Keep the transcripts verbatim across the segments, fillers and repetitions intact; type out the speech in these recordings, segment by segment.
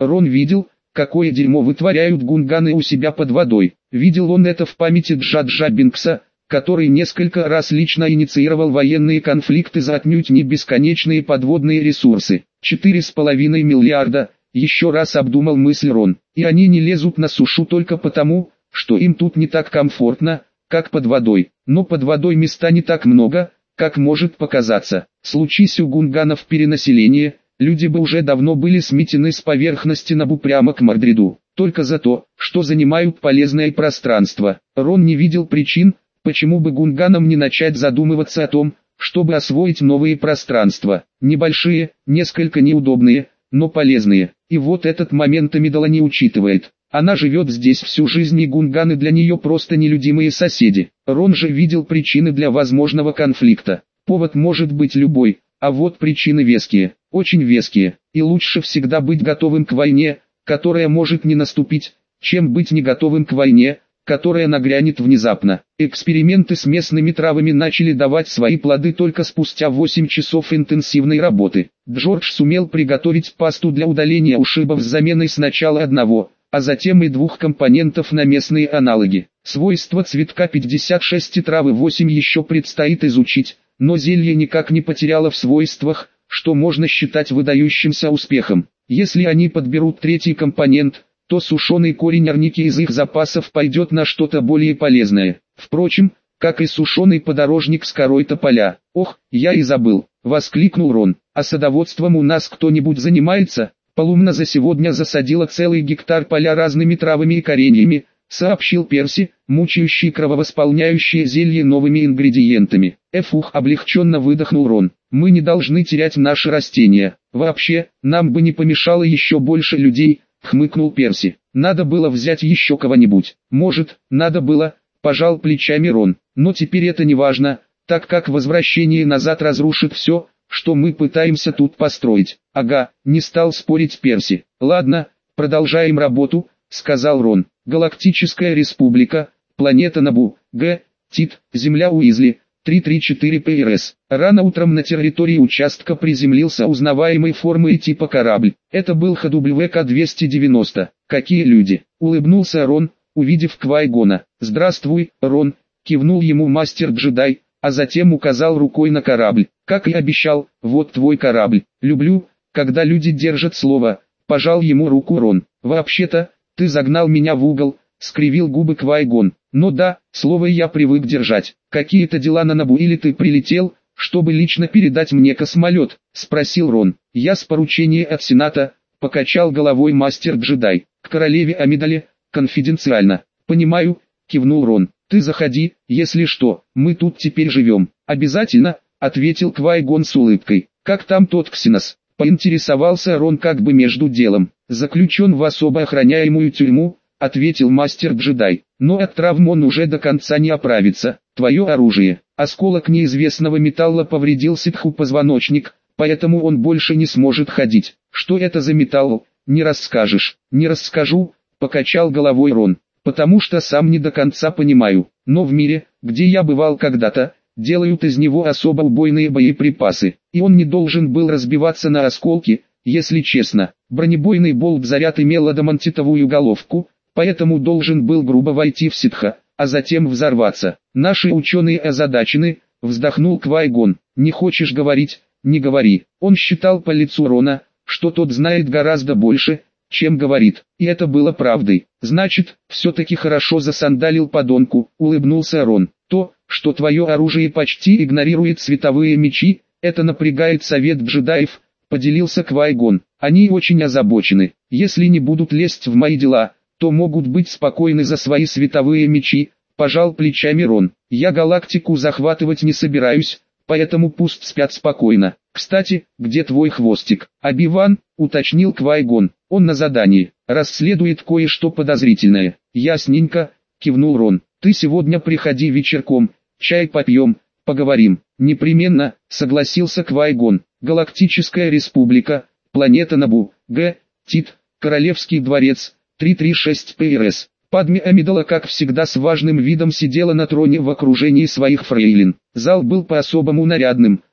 Рон видел, какое дерьмо вытворяют гунганы у себя под водой. Видел он это в памяти Джа-Джа Бинкса, который несколько раз лично инициировал военные конфликты за отнюдь не бесконечные подводные ресурсы. Четыре с половиной миллиарда, еще раз обдумал мысль Рон. И они не лезут на сушу только потому, что им тут не так комфортно, как под водой. Но под водой места не так много, как может показаться. Случись у гунганов перенаселение, люди бы уже давно были сметены с поверхности Набу прямо к Мордреду. Только за то, что занимают полезное пространство. Рон не видел причин, почему бы гунганам не начать задумываться о том, чтобы освоить новые пространства. Небольшие, несколько неудобные, но полезные. И вот этот момент Амидала не учитывает. Она живет здесь всю жизнь, и гунганы для нее просто нелюдимые соседи. Рон же видел причины для возможного конфликта. Повод может быть любой, а вот причины веские, очень веские. И лучше всегда быть готовым к войне, которая может не наступить, чем быть не готовым к войне, которая нагрянет внезапно. Эксперименты с местными травами начали давать свои плоды только спустя восемь часов интенсивной работы. Джордж сумел приготовить пасту для удаления ушибов с заменой сначала одного, а затем и двух компонентов на местные аналоги. Свойства цветка пятьдесят шесть и травы восемь еще предстоит изучить, но зелье никак не потеряло в свойствах, что можно считать выдающимся успехом. Если они подберут третий компонент, то сушеный корень арники из их запасов пойдет на что-то более полезное. Впрочем, как и сушеный подорожник с корой тополя. «Ох, я и забыл!» — воскликнул Рон. «А садоводством у нас кто-нибудь занимается?» «Полумна за сегодня засадила целый гектар поля разными травами и кореньями», — сообщил Перси, мучающий крововосполняющее зелье новыми ингредиентами. «Эфух!» — облегченно выдохнул Рон. «Мы не должны терять наши растения. Вообще, нам бы не помешало еще больше людей», — хмыкнул Перси. «Надо было взять еще кого-нибудь». «Может, надо было», — пожал плечами Рон. «Но теперь это не важно, так как возвращение назад разрушит все, что мы пытаемся тут построить». «Ага», — не стал спорить Перси. «Ладно, продолжаем работу», — сказал Рон. «Галактическая республика, планета Набу, Г, Тит, Земля Уизли, триста тридцать четыре ПРС». Рано утром на территории участка приземлился узнаваемой формы и типа корабль. Это был Х В К двести девяносто. «Какие люди!» — улыбнулся Рон, увидев Квай-Гона. «Здравствуй, Рон!» — кивнул ему мастер-джедай, а затем указал рукой на корабль. «Как и обещал, вот твой корабль. Люблю, когда люди держат слово», — пожал ему руку Рон. «Вообще-то, ты загнал меня в угол», — скривил губы Квай-Гон. «Но да, слово я привык держать. Какие-то дела на Набу или ты прилетел, чтобы лично передать мне космолет?» — спросил Рон. «Я с поручения от Сената», — покачал головой мастер-джедай. «К королеве Амидале, конфиденциально». «Понимаю», — кивнул Рон. «Ты заходи, если что, мы тут теперь живем». «Обязательно», — ответил Квай-Гон с улыбкой. «Как там тот Ксенос?» — поинтересовался Рон как бы между делом. «Заключен в особо охраняемую тюрьму», — ответил мастер-джедай. «Но от травм он уже до конца не оправится. Твое оружие». Осколок неизвестного металла повредил ситху позвоночник, поэтому он больше не сможет ходить. «Что это за металл? Не расскажешь?» «Не расскажу», — покачал головой Рон, «потому что сам не до конца понимаю. Но в мире, где я бывал когда-то, делают из него особо убойные боеприпасы, и он не должен был разбиваться на осколки, если честно. Бронебойный болт-заряд имел адамантитовую головку, поэтому должен был грубо войти в ситха, а затем взорваться. Наши ученые озадачены», — вздохнул Квай-Гон. «Не хочешь говорить, не говори». Он считал по лицу Рона, что тот знает гораздо больше, чем говорит, и это было правдой. «Значит, все-таки хорошо засандалил подонку», — улыбнулся Рон. «То, что твое оружие почти игнорирует световые мечи, это напрягает совет джедаев», — поделился Квай-Гон. «Они очень озабочены. Если не будут лезть в мои дела, то могут быть спокойны за свои световые мечи», — пожал плечами Рон. «Я галактику захватывать не собираюсь, поэтому пусть спят спокойно. Кстати, где твой хвостик?» «Оби-Ван», — уточнил Квай-Гон. «Он на задании, расследует кое-что подозрительное». «Ясненько», — кивнул Рон. «Ты сегодня приходи вечерком, чай попьем, поговорим». «Непременно», — согласился Квай-Гон. «Галактическая республика, планета Набу, Г, Тит, Королевский дворец, триста тридцать шесть ПРС». Падме Амидала, как всегда, с важным видом сидела на троне в окружении своих фрейлин. Зал был по-особому нарядным,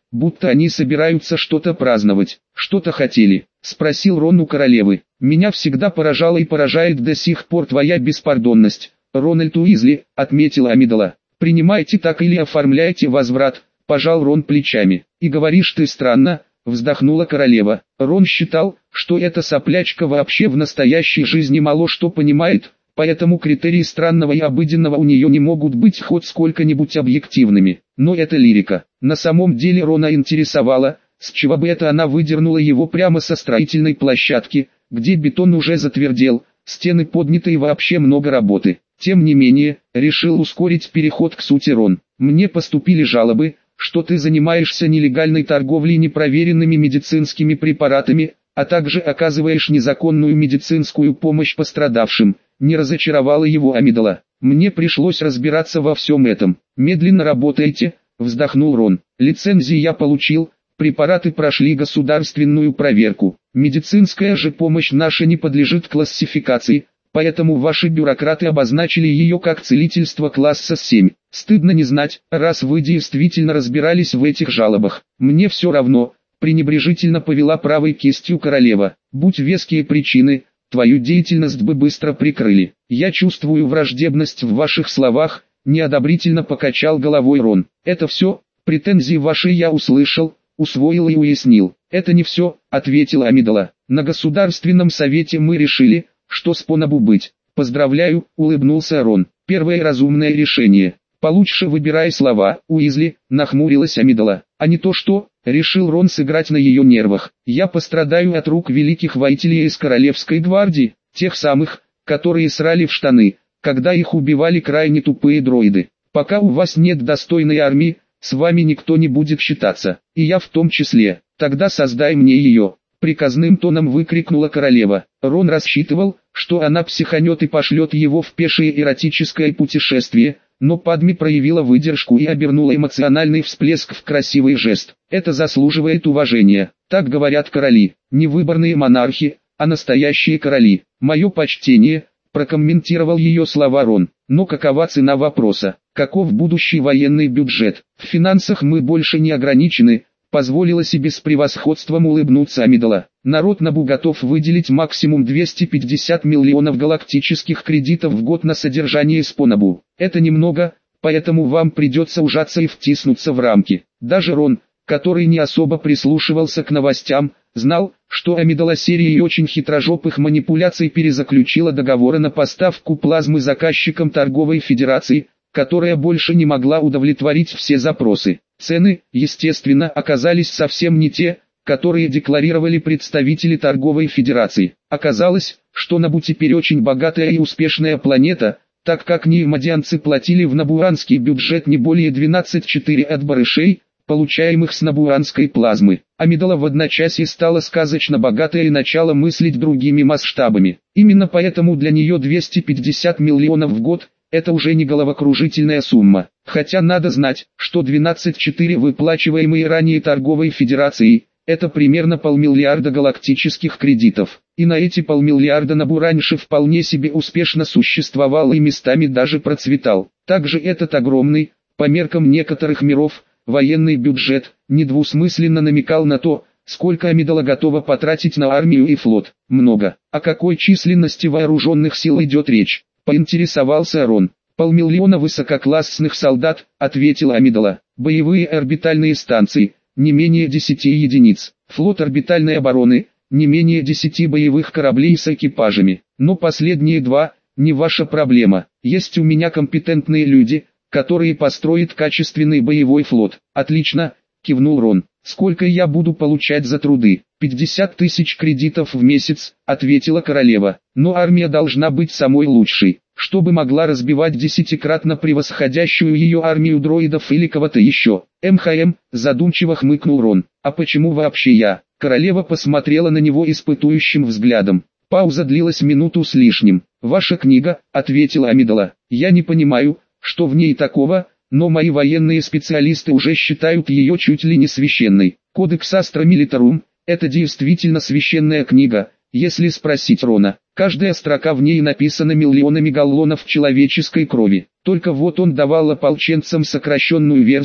будто они собираются что-то праздновать. «Что-то хотели?» — спросил Рон у королевы. «Меня всегда поражала и поражает до сих пор твоя беспардонность, Рональд Уизли», — отметила Амидала. «Принимайте так или оформляйте возврат», — пожал Рон плечами. «И говоришь ты странно», — вздохнула королева. Рон считал, что эта соплячка вообще в настоящей жизни мало что понимает, поэтому критерии странного и обыденного у нее не могут быть хоть сколько-нибудь объективными. Но это лирика. На самом деле Рона интересовало, с чего бы это она выдернула его прямо со строительной площадки, где бетон уже затвердел, стены подняты и вообще много работы. Тем не менее, решил ускорить переход к сути Рон. «Мне поступили жалобы, что ты занимаешься нелегальной торговлей непроверенными медицинскими препаратами, а также оказываешь незаконную медицинскую помощь пострадавшим», не разочаровала его Амидала. «Мне пришлось разбираться во всем этом». «Медленно работаете», вздохнул Рон. «Лицензии я получил, препараты прошли государственную проверку. Медицинская же помощь наша не подлежит классификации, поэтому ваши бюрократы обозначили ее как целительство класса семь. Стыдно не знать, раз вы действительно разбирались в этих жалобах. Мне все равно», пренебрежительно повела правой кистью королева. «Будь веские причины, твою деятельность бы быстро прикрыли. Я чувствую враждебность в ваших словах», неодобрительно покачал головой Рон. «Это все, претензии ваши я услышал, усвоил и уяснил». «Это не все», ответила Амидала. «На государственном совете мы решили, что Спонабу быть». «Поздравляю», улыбнулся Рон. «Первое разумное решение. Получше выбирай слова, Уизли», нахмурилась Амидала. «А не то что», решил Рон сыграть на ее нервах. «Я пострадаю от рук великих воителей из Королевской гвардии, тех самых, которые срали в штаны, когда их убивали крайне тупые дроиды. Пока у вас нет достойной армии, с вами никто не будет считаться, и я в том числе. Тогда создай мне ее», приказным тоном выкрикнула королева. Рон рассчитывал, что она психанет и пошлет его в пешее эротическое путешествие, но Падми проявила выдержку и обернула эмоциональный всплеск в красивый жест. «Это заслуживает уважения. Так говорят короли, не выборные монархи, а настоящие короли. Мое почтение», прокомментировал ее слова Рон. «Но какова цена вопроса? Каков будущий военный бюджет? В финансах мы больше не ограничены», позволила себе с превосходством улыбнуться Амидала. «Народ Набу готов выделить максимум двести пятьдесят миллионов галактических кредитов в год на содержание Спонабу. Это немного, поэтому вам придется ужаться и втиснуться в рамки». Даже Рон, который не особо прислушивался к новостям, знал, что Амидала серией очень хитрожопых манипуляций перезаключила договоры на поставку плазмы заказчикам торговой федерации, которая больше не могла удовлетворить все запросы. Цены, естественно, оказались совсем не те, которые декларировали представители торговой федерации. Оказалось, что Набу теперь очень богатая и успешная планета, так как неимадианцы платили в набуранский бюджет не более двенадцать целых четыре десятых от барышей, получаемых с набуранской плазмы. Амидала в одночасье стала сказочно богатой и начала мыслить другими масштабами. Именно поэтому для нее двести пятьдесят миллионов в год – это уже не головокружительная сумма. Хотя надо знать, что двенадцать целых четыре десятых выплачиваемые ранее торговой федерацией – это примерно полмиллиарда галактических кредитов. И на эти полмиллиарда Набу раньше вполне себе успешно существовал и местами даже процветал. Также этот огромный, по меркам некоторых миров, военный бюджет недвусмысленно намекал на то, сколько Амидала готова потратить на армию и флот. Много. О какой численности вооруженных сил идет речь? Поинтересовался Рон. «Полмиллиона высококлассных солдат», ответила Амидала. «Боевые орбитальные станции, не менее десяти единиц. Флот орбитальной обороны, не менее десяти боевых кораблей с экипажами. Но последние два, не ваша проблема. Есть у меня компетентные люди, которые построят качественный боевой флот». «Отлично», кивнул Рон. «Сколько я буду получать за труды?» пятьдесят тысяч кредитов в месяц», ответила королева. «Но армия должна быть самой лучшей, чтобы могла разбивать десятикратно превосходящую ее армию дроидов или кого-то еще». «МХМ», задумчиво хмыкнул Рон. «А почему вообще я?» Королева посмотрела на него испытующим взглядом. Пауза длилась минуту с лишним. «Ваша книга», ответила Амидала. «Я не понимаю, что в ней такого, но мои военные специалисты уже считают ее чуть ли не священной. Кодекс Астра Милитарум – это действительно священная книга, если спросить Рона. Каждая строка в ней написана миллионами галлонов человеческой крови. Только вот он давал ополченцам сокращенную версию,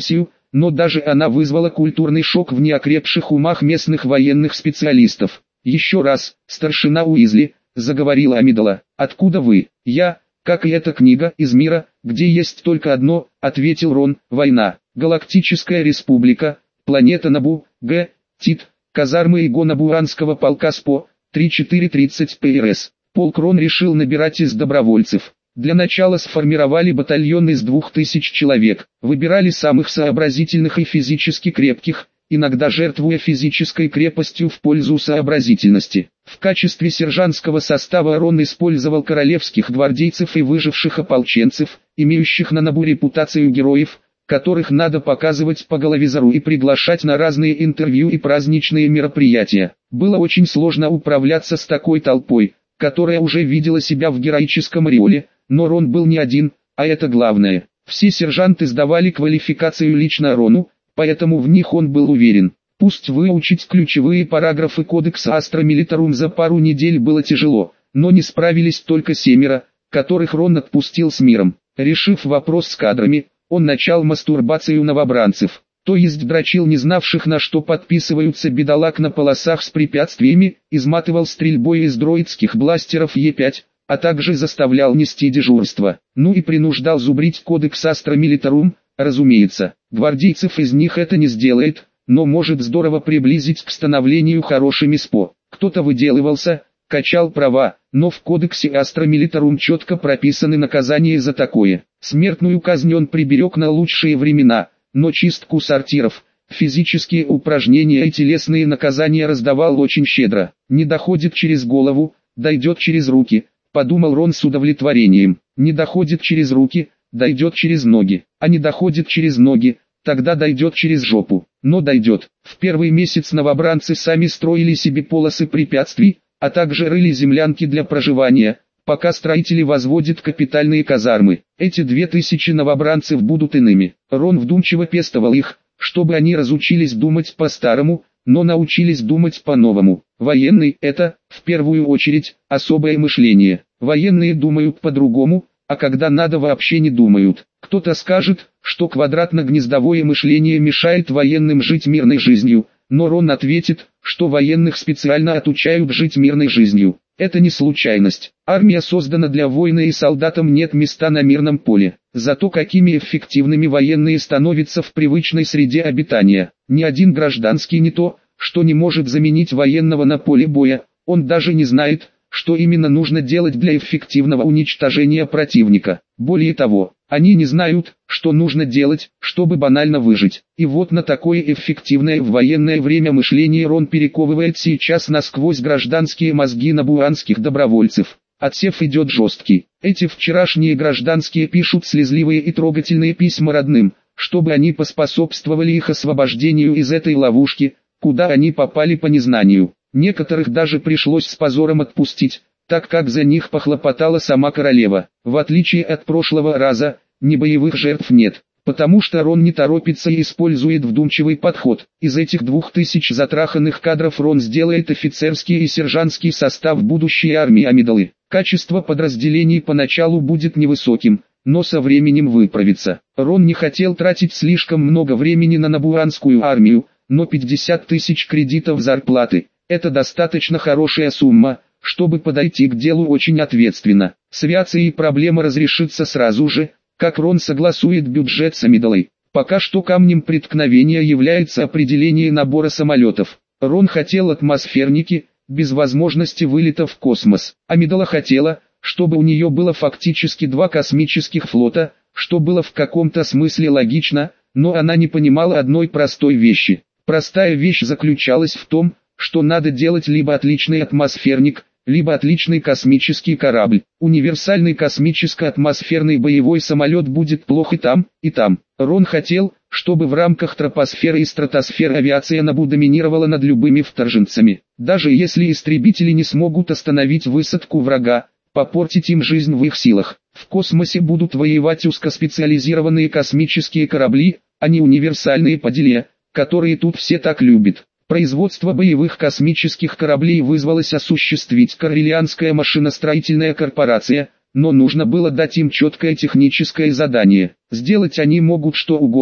но даже она вызвала культурный шок в неокрепших умах местных военных специалистов. «Еще раз, старшина Уизли», — заговорила Амидала, — «откуда вы?» «Я, как и эта книга, из мира, где есть только одно», — ответил Рон, — «война, Галактическая Республика, планета Набу, Г, Тит, казармы Игона-Буранского полка СПО, три четыре тридцать ПРС». Полк Рон решил набирать из добровольцев. Для начала сформировали батальон из двух тысяч человек, выбирали самых сообразительных и физически крепких, иногда жертвуя физической крепостью в пользу сообразительности. В качестве сержантского состава Рон использовал королевских гвардейцев и выживших ополченцев, имеющих на Набу репутацию героев, которых надо показывать по головизору и приглашать на разные интервью и праздничные мероприятия. Было очень сложно управляться с такой толпой, которая уже видела себя в героическом ореоле, но Рон был не один, а это главное. Все сержанты сдавали квалификацию лично Рону, поэтому в них он был уверен. Пусть выучить ключевые параграфы кодекса Астра Милитарум за пару недель было тяжело, но не справились только семеро, которых Рон отпустил с миром. Решив вопрос с кадрами, он начал мастурбацию новобранцев, то есть дрочил не знавших на что подписываются бедолаг на полосах с препятствиями, изматывал стрельбой из дроидских бластеров Е пять, а также заставлял нести дежурство, ну и принуждал зубрить кодекс Астра Милитарум. Разумеется, гвардейцев из них это не сделает, но может здорово приблизить к становлению хорошими СПО. Кто-то выделывался, качал права, но в кодексе Астра Милитарум четко прописаны наказания за такое. Смертную казнь он приберег на лучшие времена, но чистку сортиров, физические упражнения и телесные наказания раздавал очень щедро. Не доходит через голову, дойдет через руки, подумал Рон с удовлетворением. Не доходит через руки, дойдет через ноги, а не доходит через ноги, тогда дойдет через жопу. Но дойдет. В первый месяц новобранцы сами строили себе полосы препятствий, а также рыли землянки для проживания, пока строители возводят капитальные казармы. Эти две тысячи новобранцев будут иными. Рон вдумчиво пестовал их, чтобы они разучились думать по-старому, но научились думать по-новому. Военный – это, в первую очередь, особое мышление. Военные думают по-другому, а когда надо вообще не думают. Кто-то скажет, что квадратно-гнездовое мышление мешает военным жить мирной жизнью, но Рон ответит, что военных специально отучают жить мирной жизнью. Это не случайность. Армия создана для войны и солдатам нет места на мирном поле. Зато какими эффективными военные становятся в привычной среде обитания. Ни один гражданский не то, что не может заменить военного на поле боя, он даже не знает, что именно нужно делать для эффективного уничтожения противника. Более того, они не знают, что нужно делать, чтобы банально выжить. И вот на такое эффективное в военное время мышление Рон перековывает сейчас насквозь гражданские мозги набуанских добровольцев. Отсев идет жесткий. Эти вчерашние гражданские пишут слезливые и трогательные письма родным, чтобы они поспособствовали их освобождению из этой ловушки, куда они попали по незнанию. Некоторых даже пришлось с позором отпустить, так как за них похлопотала сама королева. В отличие от прошлого раза, небоевых жертв нет, потому что Рон не торопится и использует вдумчивый подход. Из этих двух тысяч затраханных кадров Рон сделает офицерский и сержантский состав будущей армии Амидалы. Качество подразделений поначалу будет невысоким, но со временем выправится. Рон не хотел тратить слишком много времени на набуанскую армию, но пятьдесят тысяч кредитов зарплаты – это достаточно хорошая сумма, чтобы подойти к делу очень ответственно. С авиацией проблема разрешится сразу же, как Рон согласует бюджет с Амидалой. Пока что камнем преткновения является определение набора самолетов. Рон хотел атмосферники, без возможности вылета в космос. Амидала хотела, чтобы у нее было фактически два космических флота, что было в каком-то смысле логично, но она не понимала одной простой вещи. Простая вещь заключалась в том, что надо делать либо отличный атмосферник, либо отличный космический корабль. Универсальный космическо-атмосферный боевой самолет будет плох и там, и там. Рон хотел, чтобы в рамках тропосферы и стратосферы авиация Набу доминировала над любыми вторженцами. Даже если истребители не смогут остановить высадку врага, попортить им жизнь в их силах. В космосе будут воевать узкоспециализированные космические корабли, а не универсальные поделия, которые тут все так любят. Производство боевых космических кораблей вызвалось осуществить Коррелианская машиностроительная корпорация, но нужно было дать им четкое техническое задание. Сделать они могут что угодно,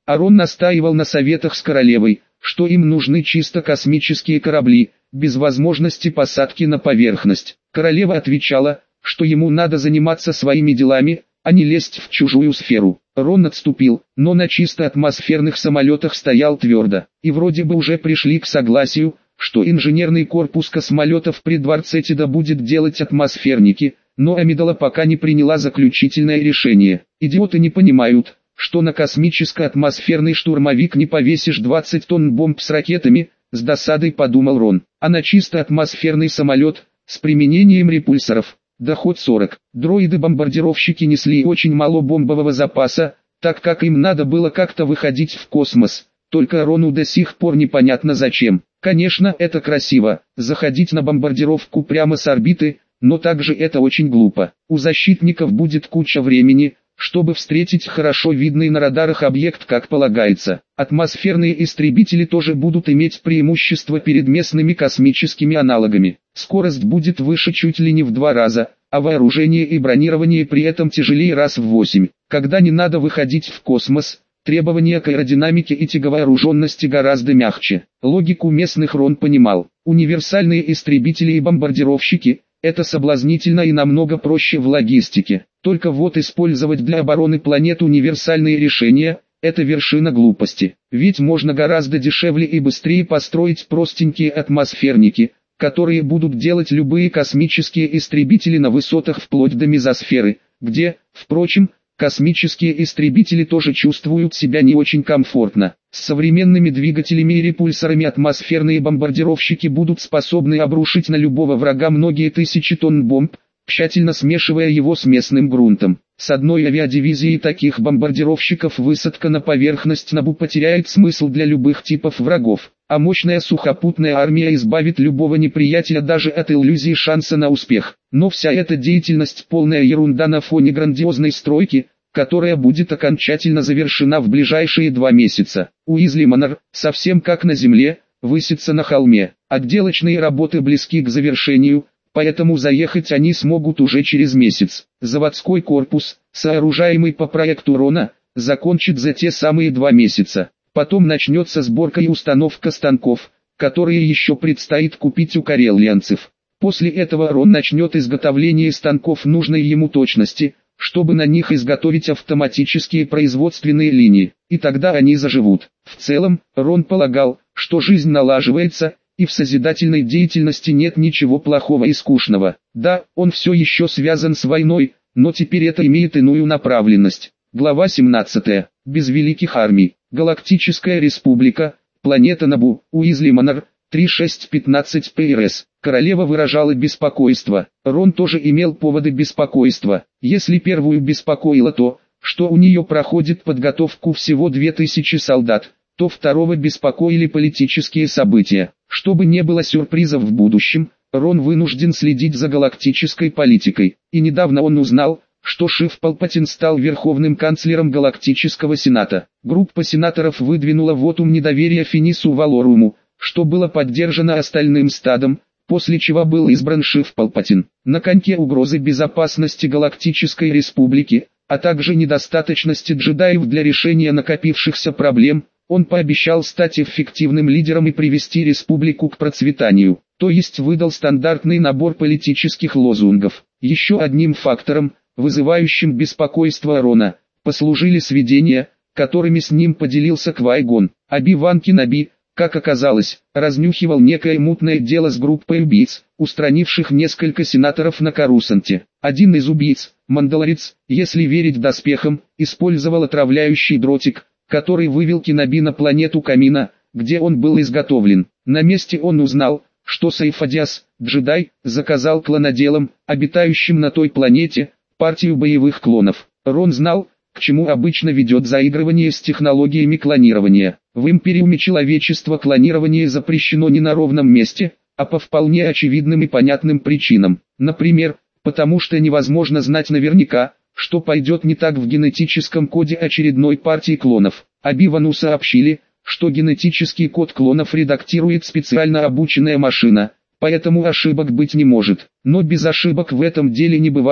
Арон настаивал на советах с королевой, что им нужны чисто космические корабли, без возможности посадки на поверхность. Королева отвечала, что ему надо заниматься своими делами, а не лезть в чужую сферу. Рон отступил, но на чисто атмосферных самолетах стоял твердо, и вроде бы уже пришли к согласию, что инженерный корпус космолетов при дворце Тида будет делать атмосферники, но Амидала пока не приняла заключительное решение. Идиоты не понимают, что на космическо-атмосферный штурмовик не повесишь двадцать тонн бомб с ракетами, с досадой подумал Рон, а на чисто атмосферный самолет, с применением репульсоров, доход сорок. Дроиды-бомбардировщики несли очень мало бомбового запаса, так как им надо было как-то выходить в космос, только Рону до сих пор непонятно зачем. Конечно, это красиво, заходить на бомбардировку прямо с орбиты, но также это очень глупо. У защитников будет куча времени, чтобы встретить хорошо видный на радарах объект как полагается. Атмосферные истребители тоже будут иметь преимущество перед местными космическими аналогами. Скорость будет выше чуть ли не в два раза, а вооружение и бронирование при этом тяжелее раз в восемь. Когда не надо выходить в космос, требования к аэродинамике и тяговооруженности гораздо мягче. Логику местных Рон понимал. Универсальные истребители и бомбардировщики – это соблазнительно и намного проще в логистике. Только вот использовать для обороны планет универсальные решения – это вершина глупости. Ведь можно гораздо дешевле и быстрее построить простенькие атмосферники, которые будут делать любые космические истребители на высотах вплоть до мезосферы, где, впрочем, космические истребители тоже чувствуют себя не очень комфортно. С современными двигателями и репульсорами атмосферные бомбардировщики будут способны обрушить на любого врага многие тысячи тонн бомб, тщательно смешивая его с местным грунтом. С одной авиадивизией таких бомбардировщиков высадка на поверхность Набу потеряет смысл для любых типов врагов, а мощная сухопутная армия избавит любого неприятеля даже от иллюзии шанса на успех. Но вся эта деятельность полная ерунда на фоне грандиозной стройки, которая будет окончательно завершена в ближайшие два месяца. Уизли Манор, совсем как на земле, высится на холме. Отделочные работы близки к завершению, поэтому заехать они смогут уже через месяц. Заводской корпус, сооружаемый по проекту Рона, закончит за те самые два месяца. Потом начнется сборка и установка станков, которые еще предстоит купить у карелианцев. После этого Рон начнет изготовление станков нужной ему точности, чтобы на них изготовить автоматические производственные линии, и тогда они заживут. В целом, Рон полагал, что жизнь налаживается, и в созидательной деятельности нет ничего плохого и скучного. Да, он все еще связан с войной, но теперь это имеет иную направленность. Глава семнадцатая. Без великих армий. Галактическая республика, планета Набу, Уизли Манор, три шесть пятнадцать пэ эр эс. Королева выражала беспокойство. Рон тоже имел поводы беспокойства. Если первую беспокоило то, что у нее проходит подготовку всего две тысячи солдат, то второго беспокоили политические события. Чтобы не было сюрпризов в будущем, Рон вынужден следить за галактической политикой. И недавно он узнал, что Шиф Палпатин стал верховным канцлером Галактического Сената. Группа сенаторов выдвинула вотум недоверия Финису Валоруму, что было поддержано остальным стадом, после чего был избран Шиф Палпатин. На коньке угрозы безопасности Галактической Республики, а также недостаточности джедаев для решения накопившихся проблем, он пообещал стать эффективным лидером и привести республику к процветанию, то есть выдал стандартный набор политических лозунгов. Еще одним фактором, вызывающим беспокойство Рона, послужили сведения, которыми с ним поделился Квай-Гон. Оби-Ван Кеноби, как оказалось, разнюхивал некое мутное дело с группой убийц, устранивших несколько сенаторов на Корусанте. Один из убийц, мандалорец, если верить доспехам, использовал отравляющий дротик, который вывел Кеноби на планету Камина, где он был изготовлен. На месте он узнал, что Сайфадиас, джедай, заказал клоноделам, обитающим на той планете, партию боевых клонов. Рон знал, к чему обычно ведет заигрывание с технологиями клонирования. В Империуме человечества клонирование запрещено не на ровном месте, а по вполне очевидным и понятным причинам. Например, потому что невозможно знать наверняка, что пойдет не так в генетическом коде очередной партии клонов. Оби-Вану сообщили, что генетический код клонов редактирует специально обученная машина, поэтому ошибок быть не может. Но без ошибок в этом деле не бывает,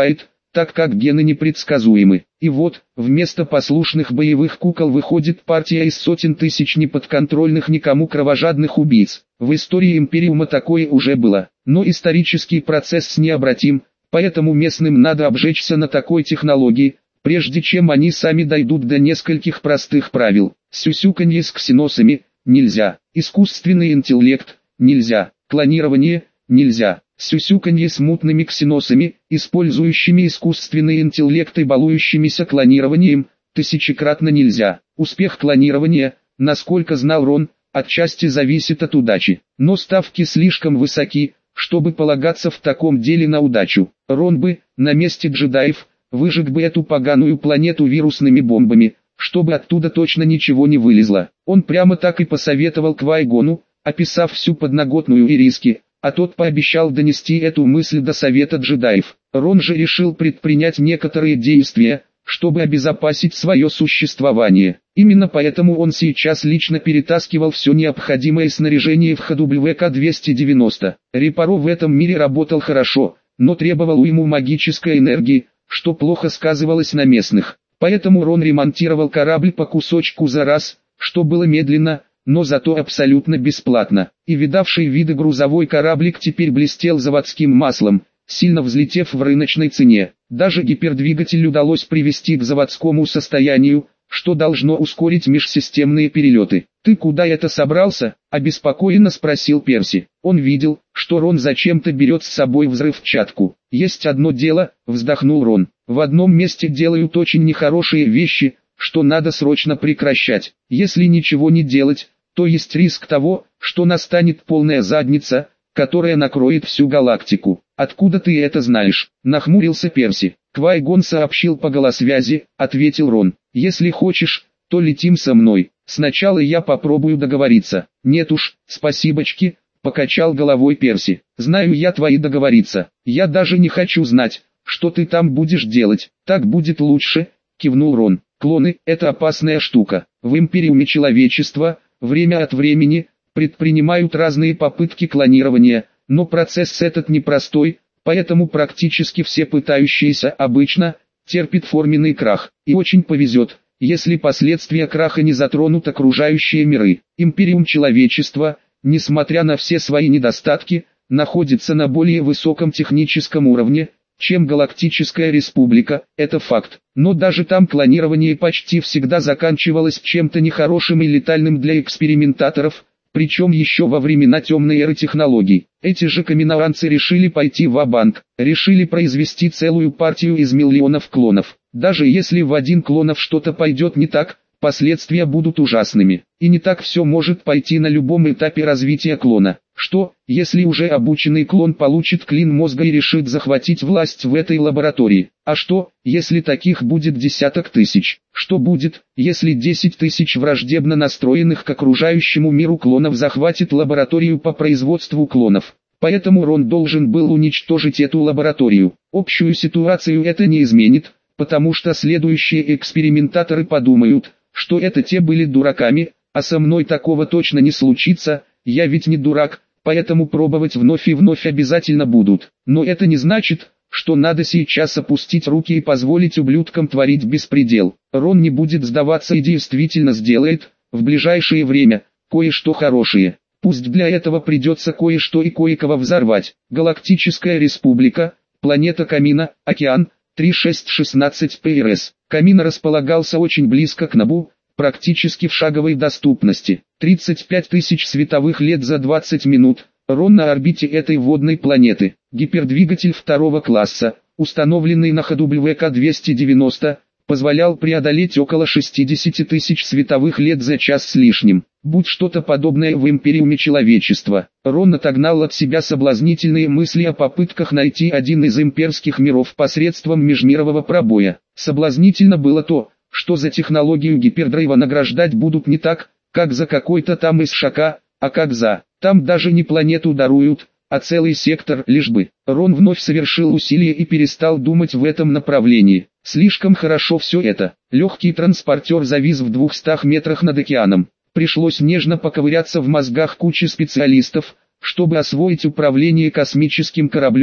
так как гены непредсказуемы. И вот, вместо послушных боевых кукол выходит партия из сотен тысяч неподконтрольных никому кровожадных убийц. В истории Империума такое уже было, но исторический процесс необратим, поэтому местным надо обжечься на такой технологии, прежде чем они сами дойдут до нескольких простых правил. Сюсюканье с ксеносами – нельзя, искусственный интеллект – нельзя, клонирование – нельзя. Сюсюканье с мутными ксеносами, использующими искусственный интеллект и балующимися клонированием, тысячекратно нельзя. Успех клонирования, насколько знал Рон, отчасти зависит от удачи, но ставки слишком высоки, чтобы полагаться в таком деле на удачу. Рон бы, на месте джедаев, выжег бы эту поганую планету вирусными бомбами, чтобы оттуда точно ничего не вылезло. Он прямо так и посоветовал Квай-Гону, описав всю подноготную и риски, а тот пообещал донести эту мысль до Совета джедаев. Рон же решил предпринять некоторые действия, чтобы обезопасить свое существование. Именно поэтому он сейчас лично перетаскивал все необходимое снаряжение в Х W К двести девяносто. Репаро в этом мире работал хорошо, но требовал уйму магической энергии, что плохо сказывалось на местных. Поэтому Рон ремонтировал корабль по кусочку за раз, что было медленно, но зато абсолютно бесплатно. И видавший виды грузовой кораблик теперь блестел заводским маслом, сильно взлетев в рыночной цене. Даже гипердвигатель удалось привести к заводскому состоянию, что должно ускорить межсистемные перелеты. «Ты куда это собрался?» – обеспокоенно спросил Перси. Он видел, что Рон зачем-то берет с собой взрывчатку. «Есть одно дело», – вздохнул Рон. «В одном месте делают очень нехорошие вещи, что надо срочно прекращать. Если ничего не делать, то есть риск того, что настанет полная задница, которая накроет всю галактику». «Откуда ты это знаешь?» – нахмурился Перси. «Квай-Гон сообщил по голосвязи», – ответил Рон. «Если хочешь, то летим со мной. Сначала я попробую договориться». «Нет уж, спасибочки», – покачал головой Перси. «Знаю я твои договориться. Я даже не хочу знать, что ты там будешь делать». «Так будет лучше», – кивнул Рон. «Клоны – это опасная штука. В Империуме человечества, время от времени, предпринимают разные попытки клонирования, но процесс этот непростой, поэтому практически все пытающиеся обычно терпят форменный крах. И очень повезет, если последствия краха не затронут окружающие миры. Империум человечества, несмотря на все свои недостатки, находится на более высоком техническом уровне, чем Галактическая Республика, это факт. Но даже там клонирование почти всегда заканчивалось чем-то нехорошим и летальным для экспериментаторов, причем еще во времена темной эры технологий. Эти же каминоанцы решили пойти ва-банк, решили произвести целую партию из миллионов клонов. Даже если в один клонов что-то пойдет не так, последствия будут ужасными. И не так все может пойти на любом этапе развития клона. Что, если уже обученный клон получит клин мозга и решит захватить власть в этой лаборатории? А что, если таких будет десяток тысяч? Что будет, если десять тысяч враждебно настроенных к окружающему миру клонов захватит лабораторию по производству клонов? Поэтому Рон должен был уничтожить эту лабораторию. Общую ситуацию это не изменит, потому что следующие экспериментаторы подумают, что это те были дураками, а со мной такого точно не случится, я ведь не дурак, поэтому пробовать вновь и вновь обязательно будут. Но это не значит, что надо сейчас опустить руки и позволить ублюдкам творить беспредел. Рон не будет сдаваться и действительно сделает, в ближайшее время, кое-что хорошее. Пусть для этого придется кое-что и кое-кого взорвать. Галактическая Республика, планета Камина, океан, три шесть шестнадцать пэ эр эс. Камин располагался очень близко к Набу, практически в шаговой доступности. тридцать пять тысяч световых лет за двадцать минут. Рон на орбите этой водной планеты. Гипердвигатель второго класса, установленный на Х W К двести девяносто, позволял преодолеть около шестьдесят тысяч световых лет за час с лишним. Будь что-то подобное в Империуме человечества. Рон отогнал от себя соблазнительные мысли о попытках найти один из имперских миров посредством межмирового пробоя. Соблазнительно было то, что за технологию гипердрайва награждать будут не так, как за какой-то там из Шака, а как за. Там даже не планету даруют, а целый сектор, лишь бы. Рон вновь совершил усилие и перестал думать в этом направлении. Слишком хорошо все это. Легкий транспортер завис в двухстах метрах над океаном. Пришлось нежно поковыряться в мозгах кучи специалистов, чтобы освоить управление космическим кораблем,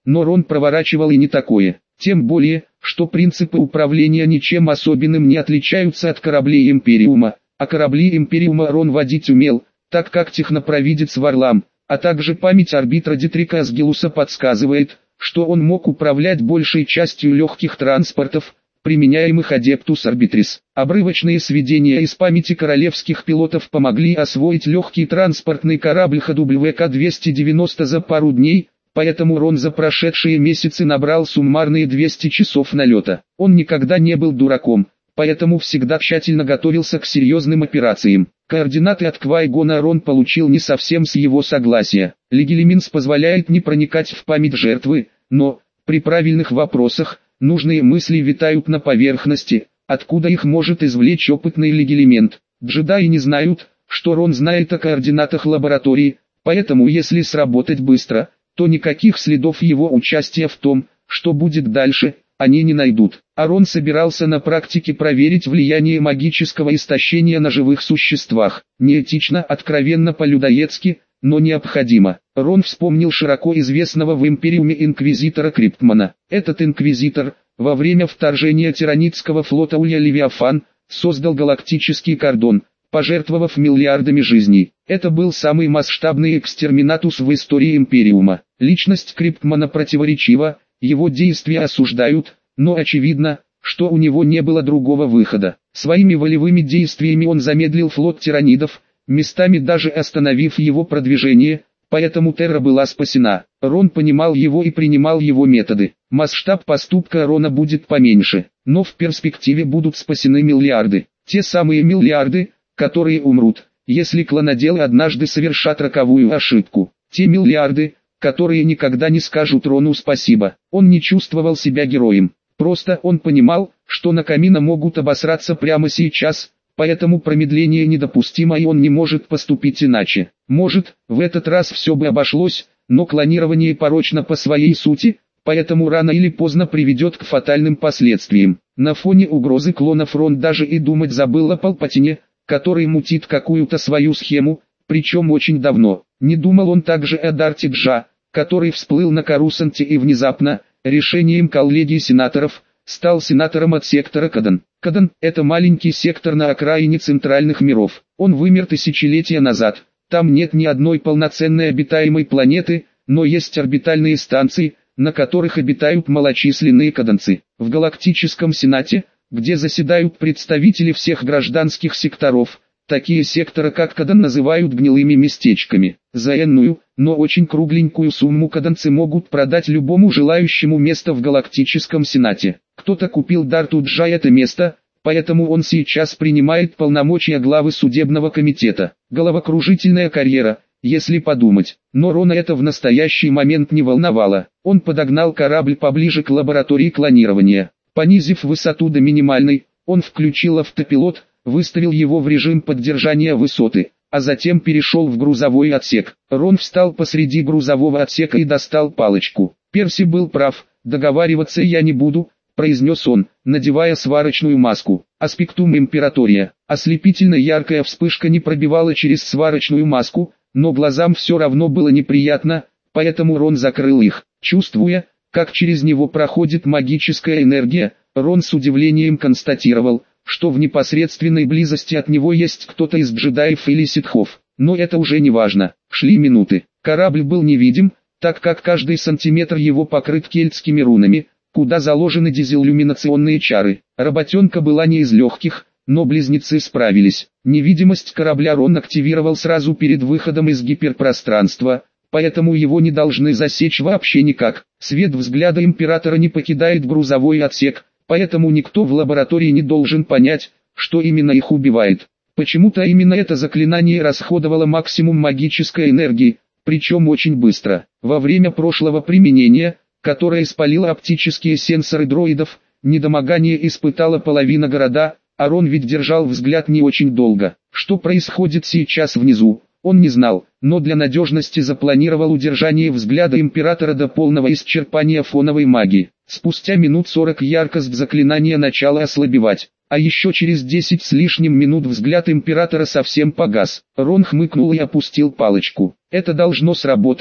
но Рон проворачивал и не такое. Тем более, что принципы управления ничем особенным не отличаются от кораблей Империума, а корабли Империума Рон водить умел, так как технопровидец Варлам, а также память арбитра Дитрика Асгилуса подсказывает, что он мог управлять большей частью легких транспортов, применяемых Адептус Арбитрис. Обрывочные сведения из памяти королевских пилотов помогли освоить легкий транспортный корабль эйч дабл ю ка двести девяносто за пару дней, поэтому Рон за прошедшие месяцы набрал суммарные двести часов налета. Он никогда не был дураком, поэтому всегда тщательно готовился к серьезным операциям. Координаты от Квай-Гона Рон получил не совсем с его согласия. Легилиминс позволяет не проникать в память жертвы, но, при правильных вопросах, нужные мысли витают на поверхности, откуда их может извлечь опытный легилимент. Джедаи не знают, что Рон знает о координатах лаборатории, поэтому если сработать быстро, то никаких следов его участия в том, что будет дальше, они не найдут. Арон собирался на практике проверить влияние магического истощения на живых существах. Неэтично, откровенно по-людоедски, но необходимо. Рон вспомнил широко известного в Империуме инквизитора Криптмана. Этот инквизитор, во время вторжения тиранитского флота Улья Левиафан, создал галактический кордон, пожертвовав миллиардами жизней. Это был самый масштабный экстерминатус в истории Империума. Личность Криптмана противоречива, его действия осуждают, но очевидно, что у него не было другого выхода. Своими волевыми действиями он замедлил флот тиранидов, местами даже остановив его продвижение, поэтому Терра была спасена. Рон понимал его и принимал его методы. Масштаб поступка Рона будет поменьше, но в перспективе будут спасены миллиарды. Те самые миллиарды, которые умрут, если клоноделы однажды совершат роковую ошибку. Те миллиарды, которые никогда не скажут Рону спасибо. Он не чувствовал себя героем. Просто он понимал, что на Камино могут обосраться прямо сейчас, поэтому промедление недопустимо и он не может поступить иначе. Может, в этот раз все бы обошлось, но клонирование порочно по своей сути, поэтому рано или поздно приведет к фатальным последствиям. На фоне угрозы клонов Рон даже и думать забыл о Палпатине, который мутит какую-то свою схему, причем очень давно. Не думал он также о Дарте Джа, который всплыл на Карусанте и внезапно, решением коллегии сенаторов, стал сенатором от сектора Кадан. Кадан – это маленький сектор на окраине центральных миров. Он вымер тысячелетия назад. Там нет ни одной полноценной обитаемой планеты, но есть орбитальные станции, на которых обитают малочисленные каданцы. В Галактическом Сенате, где заседают представители всех гражданских секторов, такие секторы как Кадан называют гнилыми местечками. За энную, но очень кругленькую сумму каданцы могут продать любому желающему место в Галактическом Сенате. Кто-то купил Дарту Джа это место, поэтому он сейчас принимает полномочия главы судебного комитета. Головокружительная карьера, если подумать. Но Рона это в настоящий момент не волновало. Он подогнал корабль поближе к лаборатории клонирования. Понизив высоту до минимальной, он включил автопилот, выставил его в режим поддержания высоты, а затем перешел в грузовой отсек. Рон встал посреди грузового отсека и достал палочку. Перси был прав, договариваться я не буду, произнес он, надевая сварочную маску. Аспектум императория. Ослепительно яркая вспышка не пробивала через сварочную маску, но глазам все равно было неприятно, поэтому Рон закрыл их. Чувствуя, как через него проходит магическая энергия, Рон с удивлением констатировал, что в непосредственной близости от него есть кто-то из джедаев или ситхов. Но это уже не важно. Шли минуты. Корабль был невидим, так как каждый сантиметр его покрыт кельтскими рунами, куда заложены дизеллюминационные чары. Работенка была не из легких, но близнецы справились. Невидимость корабля Рон активировал сразу перед выходом из гиперпространства, поэтому его не должны засечь вообще никак. Свет взгляда императора не покидает грузовой отсек, поэтому никто в лаборатории не должен понять, что именно их убивает. Почему-то именно это заклинание расходовало максимум магической энергии, причем очень быстро. Во время прошлого применения, которое спалило оптические сенсоры дроидов, недомогание испытала половина города, а Рон ведь держал взгляд не очень долго. Что происходит сейчас внизу, он не знал, но для надежности запланировал удержание взгляда императора до полного исчерпания фоновой магии. Спустя минут сорок яркость заклинания начала ослабевать, а еще через десять с лишним минут взгляд императора совсем погас. Рон хмыкнул и опустил палочку. Это должно сработать,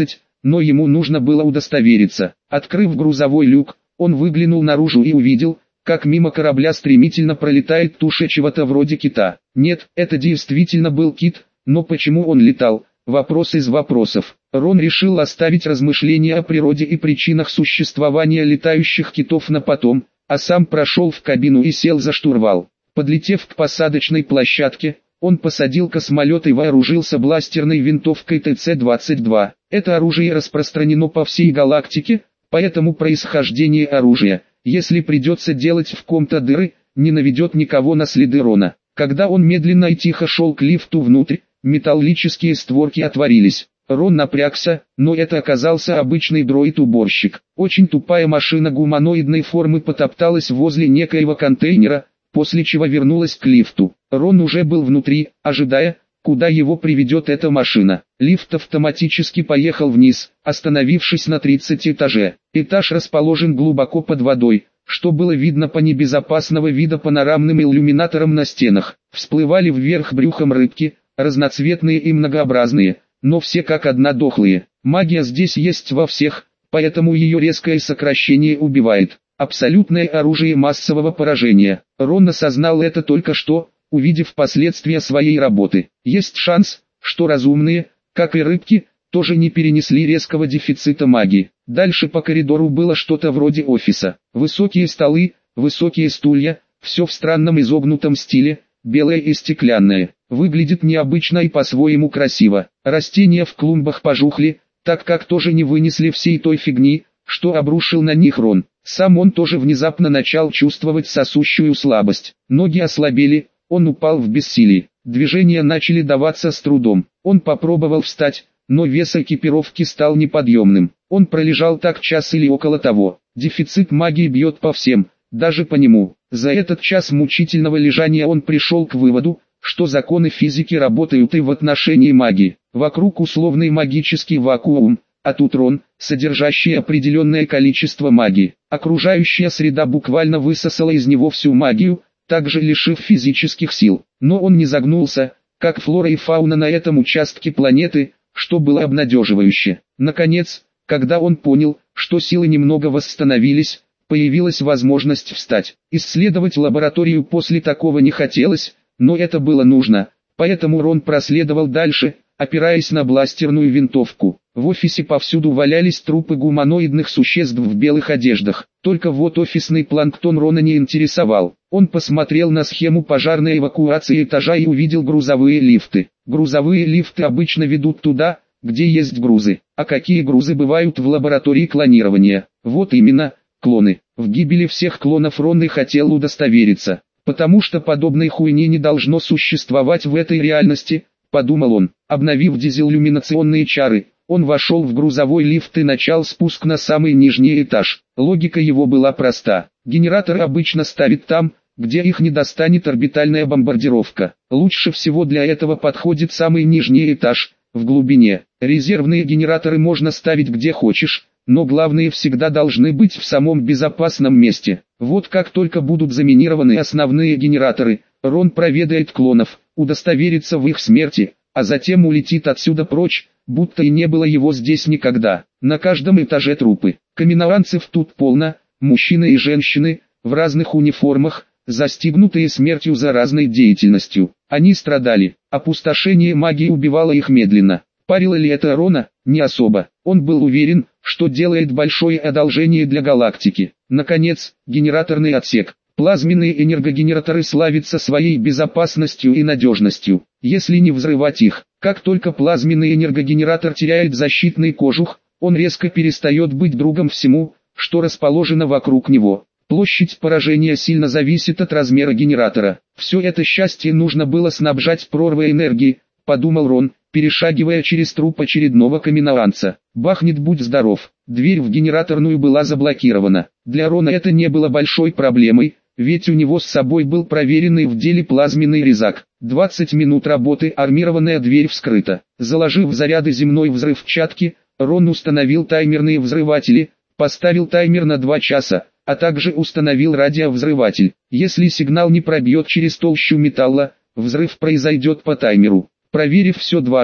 но ему нужно было удостовериться. Открыв грузовой люк, он выглянул наружу и увидел, как мимо корабля стремительно пролетает туша чего-то вроде кита. Нет, это действительно был кит, но почему он летал? Вопрос из вопросов. Рон решил оставить размышления о природе и причинах существования летающих китов на потом, а сам прошел в кабину и сел за штурвал. Подлетев к посадочной площадке, он посадил космолет и вооружился бластерной винтовкой Т Ц двадцать два. Это оружие распространено по всей галактике, поэтому происхождение оружия, если придется делать в ком-то дыры, не наведет никого на следы Рона. Когда он медленно и тихо шел к лифту внутрь, металлические створки отворились. Рон напрягся, но это оказался обычный дроид-уборщик. Очень тупая машина гуманоидной формы потопталась возле некоего контейнера, после чего вернулась к лифту. Рон уже был внутри, ожидая, куда его приведет эта машина. Лифт автоматически поехал вниз, остановившись на тридцатом этаже. Этаж расположен глубоко под водой, что было видно по небезопасного вида панорамным иллюминаторам на стенах. Всплывали вверх брюхом рыбки, разноцветные и многообразные, но все как одна дохлые. Магия здесь есть во всех, поэтому ее резкое сокращение убивает. Абсолютное оружие массового поражения. Рон осознал это только что, увидев последствия своей работы. Есть шанс, что разумные, как и рыбки, тоже не перенесли резкого дефицита магии. Дальше по коридору было что-то вроде офиса. Высокие столы, высокие стулья, все в странном изогнутом стиле, белое и стеклянное. Выглядит необычно и по-своему красиво. Растения в клумбах пожухли, так как тоже не вынесли всей той фигни, что обрушил на них Рон. Сам он тоже внезапно начал чувствовать сосущую слабость. Ноги ослабели, он упал в бессилие. Движения начали даваться с трудом. Он попробовал встать, но вес экипировки стал неподъемным. Он пролежал так час или около того. Дефицит магии бьет по всем, даже по нему. За этот час мучительного лежания он пришел к выводу, что законы физики работают и в отношении магии. Вокруг условный магический вакуум, а тут Рон, содержащий определенное количество магии. Окружающая среда буквально высосала из него всю магию, также лишив физических сил. Но он не загнулся, как флора и фауна на этом участке планеты, что было обнадеживающе. Наконец, когда он понял, что силы немного восстановились, появилась возможность встать. Исследовать лабораторию после такого не хотелось, но это было нужно, поэтому Рон проследовал дальше, опираясь на бластерную винтовку. В офисе повсюду валялись трупы гуманоидных существ в белых одеждах. Только вот офисный планктон Рона не интересовал. Он посмотрел на схему пожарной эвакуации этажа и увидел грузовые лифты. Грузовые лифты обычно ведут туда, где есть грузы. А какие грузы бывают в лаборатории клонирования? Вот именно, клоны. В гибели всех клонов Рон и хотел удостовериться. Потому что подобной хуйни не должно существовать в этой реальности, подумал он. Обновив дизеллюминационные чары, он вошел в грузовой лифт и начал спуск на самый нижний этаж. Логика его была проста. Генераторы обычно ставят там, где их не достанет орбитальная бомбардировка. Лучше всего для этого подходит самый нижний этаж, в глубине. Резервные генераторы можно ставить где хочешь, но главные всегда должны быть в самом безопасном месте. Вот как только будут заминированы основные генераторы, Рон проведает клонов, удостоверится в их смерти, а затем улетит отсюда прочь, будто и не было его здесь никогда. На каждом этаже трупы. Каминоанцев тут полно, мужчины и женщины, в разных униформах, застигнутые смертью за разной деятельностью. Они страдали, опустошение магии убивало их медленно. Парило ли это Рона? Не особо. Он был уверен, что делает большое одолжение для галактики. Наконец, генераторный отсек. Плазменные энергогенераторы славятся своей безопасностью и надежностью. Если не взрывать их, как только плазменный энергогенератор теряет защитный кожух, он резко перестает быть другом всему, что расположено вокруг него. Площадь поражения сильно зависит от размера генератора. Все это счастье нужно было снабжать прорвой энергии, подумал Рон, перешагивая через труп очередного каминоанца. Бахнет, будь здоров. Дверь в генераторную была заблокирована. Для Рона это не было большой проблемой, ведь у него с собой был проверенный в деле плазменный резак. двадцать минут работы, армированная дверь вскрыта. Заложив заряды земной взрывчатки, Рон установил таймерные взрыватели, поставил таймер на два часа, а также установил радиовзрыватель. Если сигнал не пробьет через толщу металла, взрыв произойдет по таймеру. Проверив все дважды,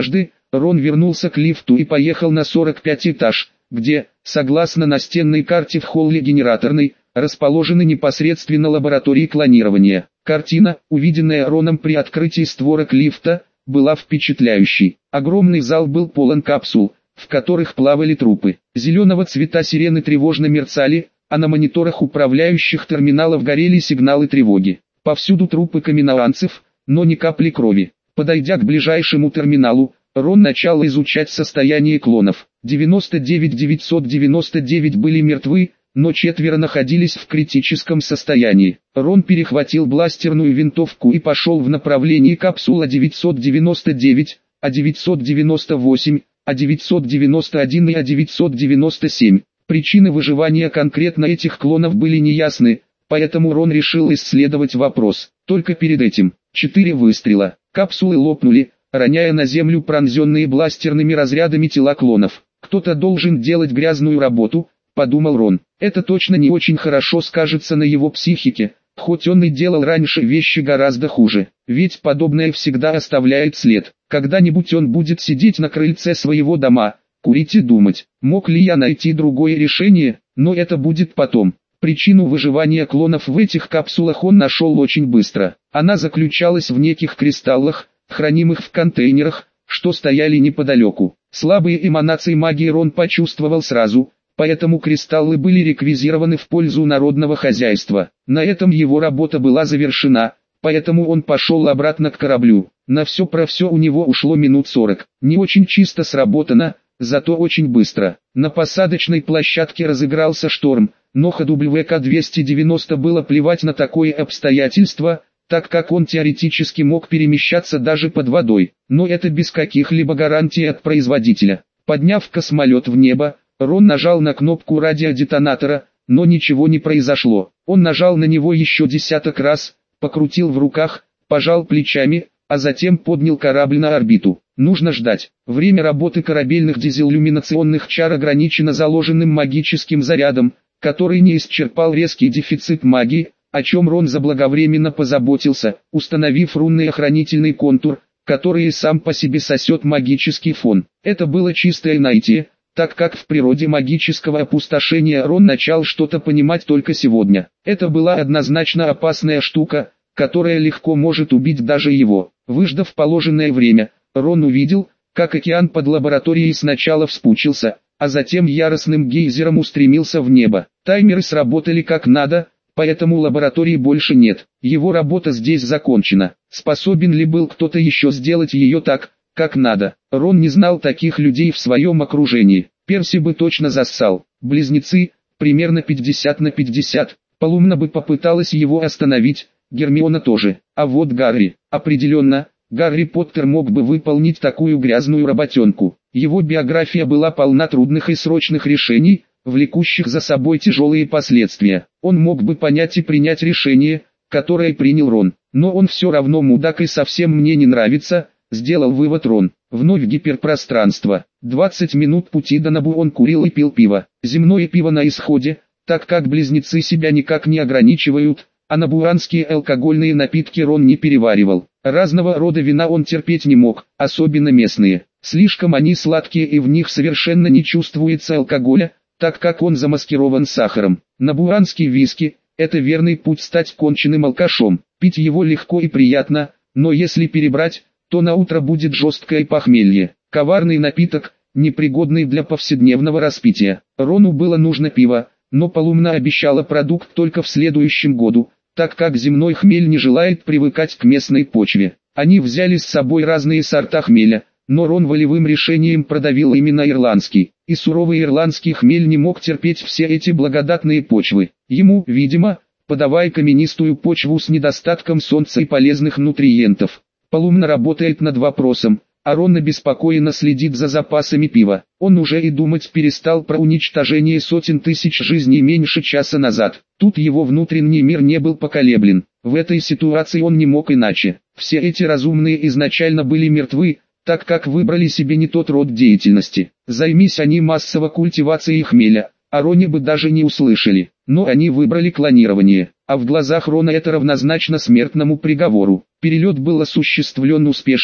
Рон вернулся к лифту и поехал на сорок пятый этаж, где, согласно настенной карте в холле генераторной, расположены непосредственно лаборатории клонирования. Картина, увиденная Роном при открытии створок лифта, была впечатляющей. Огромный зал был полон капсул, в которых плавали трупы. Зеленого цвета сирены тревожно мерцали, а на мониторах управляющих терминалов горели сигналы тревоги. Повсюду трупы каминоанцев, но ни капли крови. Подойдя к ближайшему терминалу, Рон начал изучать состояние клонов. девяносто девять тысяч девятьсот девяносто девять были мертвы, но четверо находились в критическом состоянии. Рон перехватил бластерную винтовку и пошел в направлении капсул А девятьсот девяносто девять, А девятьсот девяносто восемь, А девятьсот девяносто один и А девятьсот девяносто семь. Причины выживания конкретно этих клонов были неясны, поэтому Рон решил исследовать вопрос. Только перед этим, четыре выстрела, капсулы лопнули, роняя на землю пронзенные бластерными разрядами тела клонов. «Кто-то должен делать грязную работу», — подумал Рон. «Это точно не очень хорошо скажется на его психике, хоть он и делал раньше вещи гораздо хуже. Ведь подобное всегда оставляет след. Когда-нибудь он будет сидеть на крыльце своего дома, курить и думать, мог ли я найти другое решение, но это будет потом». Причину выживания клонов в этих капсулах он нашел очень быстро. Она заключалась в неких кристаллах, хранимых в контейнерах, что стояли неподалеку. Слабые эманации магии Рон почувствовал сразу, поэтому кристаллы были реквизированы в пользу народного хозяйства. На этом его работа была завершена, поэтому он пошел обратно к кораблю. На все про все у него ушло минут сорок. Не очень чисто сработано, зато очень быстро. На посадочной площадке разыгрался шторм, но Х W К двести девяносто было плевать на такое обстоятельство, так как он теоретически мог перемещаться даже под водой, но это без каких-либо гарантий от производителя. Подняв космолет в небо, Рон нажал на кнопку радиодетонатора, но ничего не произошло. Он нажал на него еще десяток раз, покрутил в руках, пожал плечами, а затем поднял корабль на орбиту. Нужно ждать. Время работы корабельных дизиллюминационных чар ограничено заложенным магическим зарядом, который не исчерпал резкий дефицит магии, о чем Рон заблаговременно позаботился, установив рунный охранительный контур, который и сам по себе сосет магический фон. Это было чистое наитие, так как в природе магического опустошения Рон начал что-то понимать только сегодня. Это была однозначно опасная штука, которая легко может убить даже его. Выждав положенное время, Рон увидел, как океан под лабораторией сначала вспучился, а затем яростным гейзером устремился в небо. Таймеры сработали как надо, поэтому лаборатории больше нет. Его работа здесь закончена. Способен ли был кто-то еще сделать ее так, как надо? Рон не знал таких людей в своем окружении. Перси бы точно зассал. Близнецы, примерно пятьдесят на пятьдесят. Полумна бы попыталась его остановить, Гермиона тоже. А вот Гарри, определенно, Гарри Поттер мог бы выполнить такую грязную работенку. Его биография была полна трудных и срочных решений, влекущих за собой тяжелые последствия. Он мог бы понять и принять решение, которое принял Рон. Но он все равно мудак и совсем мне не нравится, сделал вывод Рон. Вновь гиперпространство. двадцать минут пути до Набу он курил и пил пиво. Земное пиво на исходе, так как близнецы себя никак не ограничивают, а набуанские алкогольные напитки Рон не переваривал. Разного рода вина он терпеть не мог, особенно местные. Слишком они сладкие и в них совершенно не чувствуется алкоголя, так как он замаскирован сахаром. Набуанский виски – это верный путь стать конченым алкашом. Пить его легко и приятно, но если перебрать, то на утро будет жесткое похмелье. Коварный напиток, непригодный для повседневного распития. Рону было нужно пиво, но Полумна обещала продукт только в следующем году, так как земной хмель не желает привыкать к местной почве. Они взяли с собой разные сорта хмеля, но Рон волевым решением продавил именно ирландский, и суровый ирландский хмель не мог терпеть все эти благодатные почвы. Ему, видимо, подавай каменистую почву с недостатком солнца и полезных нутриентов. Полумна работает над вопросом, а Рон обеспокоенно следит за запасами пива. Он уже и думать перестал про уничтожение сотен тысяч жизней меньше часа назад. Тут его внутренний мир не был поколеблен. В этой ситуации он не мог иначе. Все эти разумные изначально были мертвы, так как выбрали себе не тот род деятельности. Займись они массово культивацией хмеля, о Роне бы даже не услышали. Но они выбрали клонирование, а в глазах Рона это равнозначно смертному приговору. Перелет был осуществлен успешно,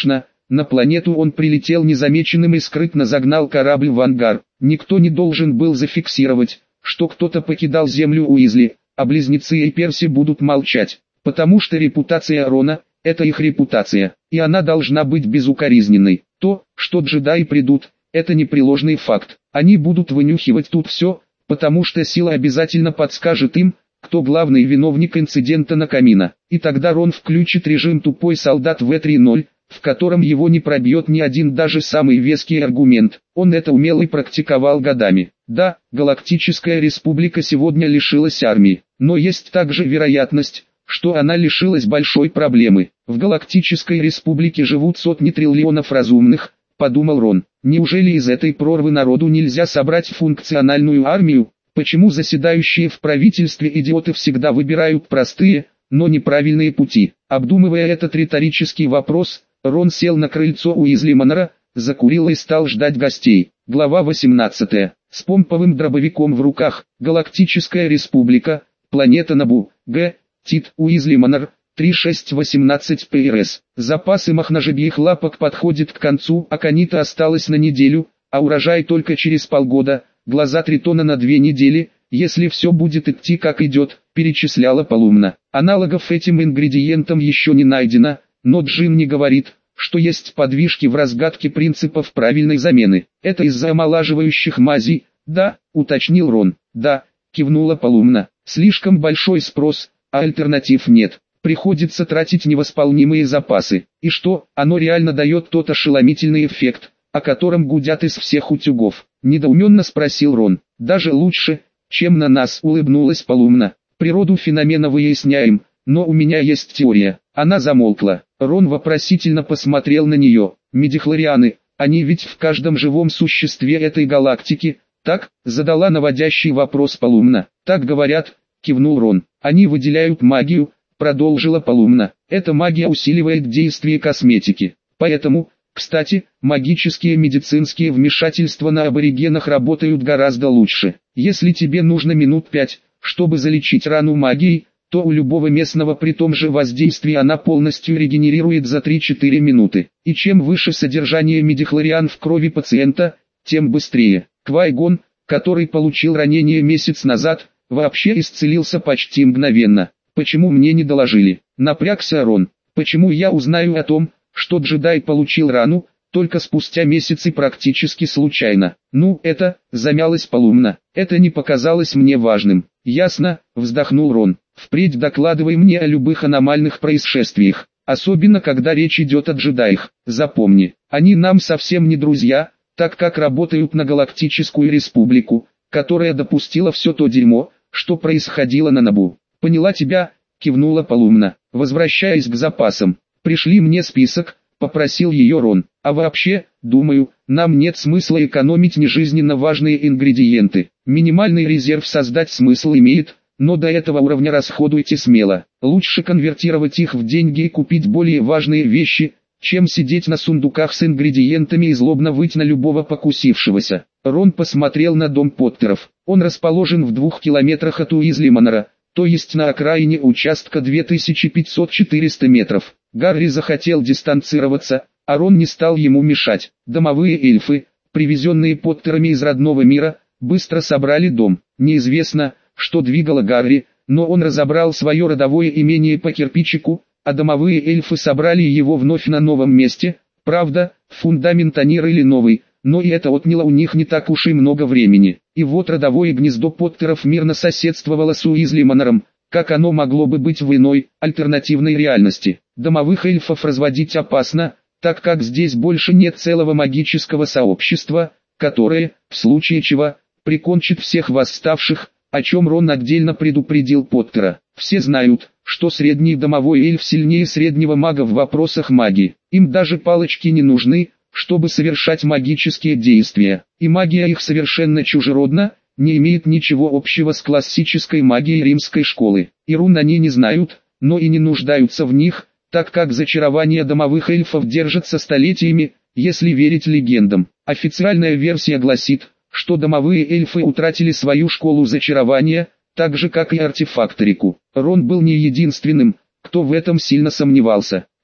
На планету он прилетел незамеченным и скрытно загнал корабль в ангар. Никто не должен был зафиксировать, что кто-то покидал Землю Уизли, а близнецы и Перси будут молчать, потому что репутация Рона – это их репутация, и она должна быть безукоризненной. То, что джедаи придут, это непреложный факт. Они будут вынюхивать тут все, потому что сила обязательно подскажет им, кто главный виновник инцидента на Камино. И тогда Рон включит режим «Тупой солдат вэ три ноль», в котором его не пробьет ни один даже самый веский аргумент. Он это умел и практиковал годами. Да, Галактическая Республика сегодня лишилась армии, но есть также вероятность, что она лишилась большой проблемы. В Галактической Республике живут сотни триллионов разумных, подумал Рон. Неужели из этой прорвы народу нельзя собрать функциональную армию? Почему заседающие в правительстве идиоты всегда выбирают простые, но неправильные пути? Обдумывая этот риторический вопрос, Рон сел на крыльцо Уизли Манора, закурил и стал ждать гостей. Глава восемнадцатая. С помповым дробовиком в руках. Галактическая Республика. Планета Набу. Г. Тит. Уизли Манор. три шесть восемнадцать пэ эр эс. Запасы махножебьих лапок подходит к концу, а канита осталось на неделю, а урожай только через полгода. Глаза Тритона на две недели, если все будет идти как идет, перечисляла Полумна. Аналогов этим ингредиентам еще не найдено, но Джин не говорит, что есть подвижки в разгадке принципов правильной замены. Это из-за омолаживающих мазей, да, уточнил Рон. Да, кивнула Полумна. Слишком большой спрос, а альтернатив нет. Приходится тратить невосполнимые запасы. И что, оно реально дает тот ошеломительный эффект, о котором гудят из всех утюгов? Недоуменно спросил Рон. Даже лучше, чем на нас, улыбнулась Полумна. Природу феномена выясняем, но у меня есть теория. Она замолкла. Рон вопросительно посмотрел на нее. Медихлорианы, они ведь в каждом живом существе этой галактики, так? Задала наводящий вопрос Полумна. Так говорят, кивнул Рон. Они выделяют магию, продолжила Полумна. Эта магия усиливает действие косметики. Поэтому, кстати, магические медицинские вмешательства на аборигенах работают гораздо лучше. Если тебе нужно минут пять, чтобы залечить рану магией, то у любого местного при том же воздействии она полностью регенерирует за три-четыре минуты. И чем выше содержание медихлориан в крови пациента, тем быстрее. Квай-Гон, который получил ранение месяц назад, вообще исцелился почти мгновенно. Почему мне не доложили? Напрягся Рон. Почему я узнаю о том, что джедай получил рану, только спустя месяцы практически случайно? Ну, это, замялась Полумна, это не показалось мне важным. Ясно, вздохнул Рон. Впредь докладывай мне о любых аномальных происшествиях, особенно когда речь идет о джедаях. Запомни, они нам совсем не друзья, так как работают на Галактическую Республику, которая допустила все то дерьмо, что происходило на Набу. Поняла тебя, кивнула Полумна. Возвращаясь к запасам. Пришли мне список, попросил ее Рон. А вообще, думаю, нам нет смысла экономить нежизненно важные ингредиенты. Минимальный резерв создать смысл имеет, но до этого уровня расходуйте смело. Лучше конвертировать их в деньги и купить более важные вещи, чем сидеть на сундуках с ингредиентами и злобно выть на любого покусившегося. Рон посмотрел на дом Поттеров. Он расположен в двух километрах от Уизли Манора, то есть на окраине участка две тысячи пятьсот — четыреста метров. Гарри захотел дистанцироваться, а Рон не стал ему мешать. Домовые эльфы, привезенные Поттерами из родного мира, быстро собрали дом. Неизвестно, что двигало Гарри, но он разобрал свое родовое имение по кирпичику, а домовые эльфы собрали его вновь на новом месте. Правда, фундамент они рыли новый, но и это отняло у них не так уж и много времени. И вот родовое гнездо Поттеров мирно соседствовало с Уизли Манором, как оно могло бы быть в иной, альтернативной реальности. Домовых эльфов разводить опасно, так как здесь больше нет целого магического сообщества, которое, в случае чего, прикончит всех восставших, о чем Рон отдельно предупредил Поттера. Все знают, что средний домовой эльф сильнее среднего мага в вопросах магии. Им даже палочки не нужны, чтобы совершать магические действия. И магия их совершенно чужеродна, не имеет ничего общего с классической магией римской школы. И рун они не знают, но и не нуждаются в них, так как зачарование домовых эльфов держится столетиями, если верить легендам. Официальная версия гласит, что домовые эльфы утратили свою школу зачарования, так же как и артефакторику. Рон был не единственным, кто в этом сильно сомневался.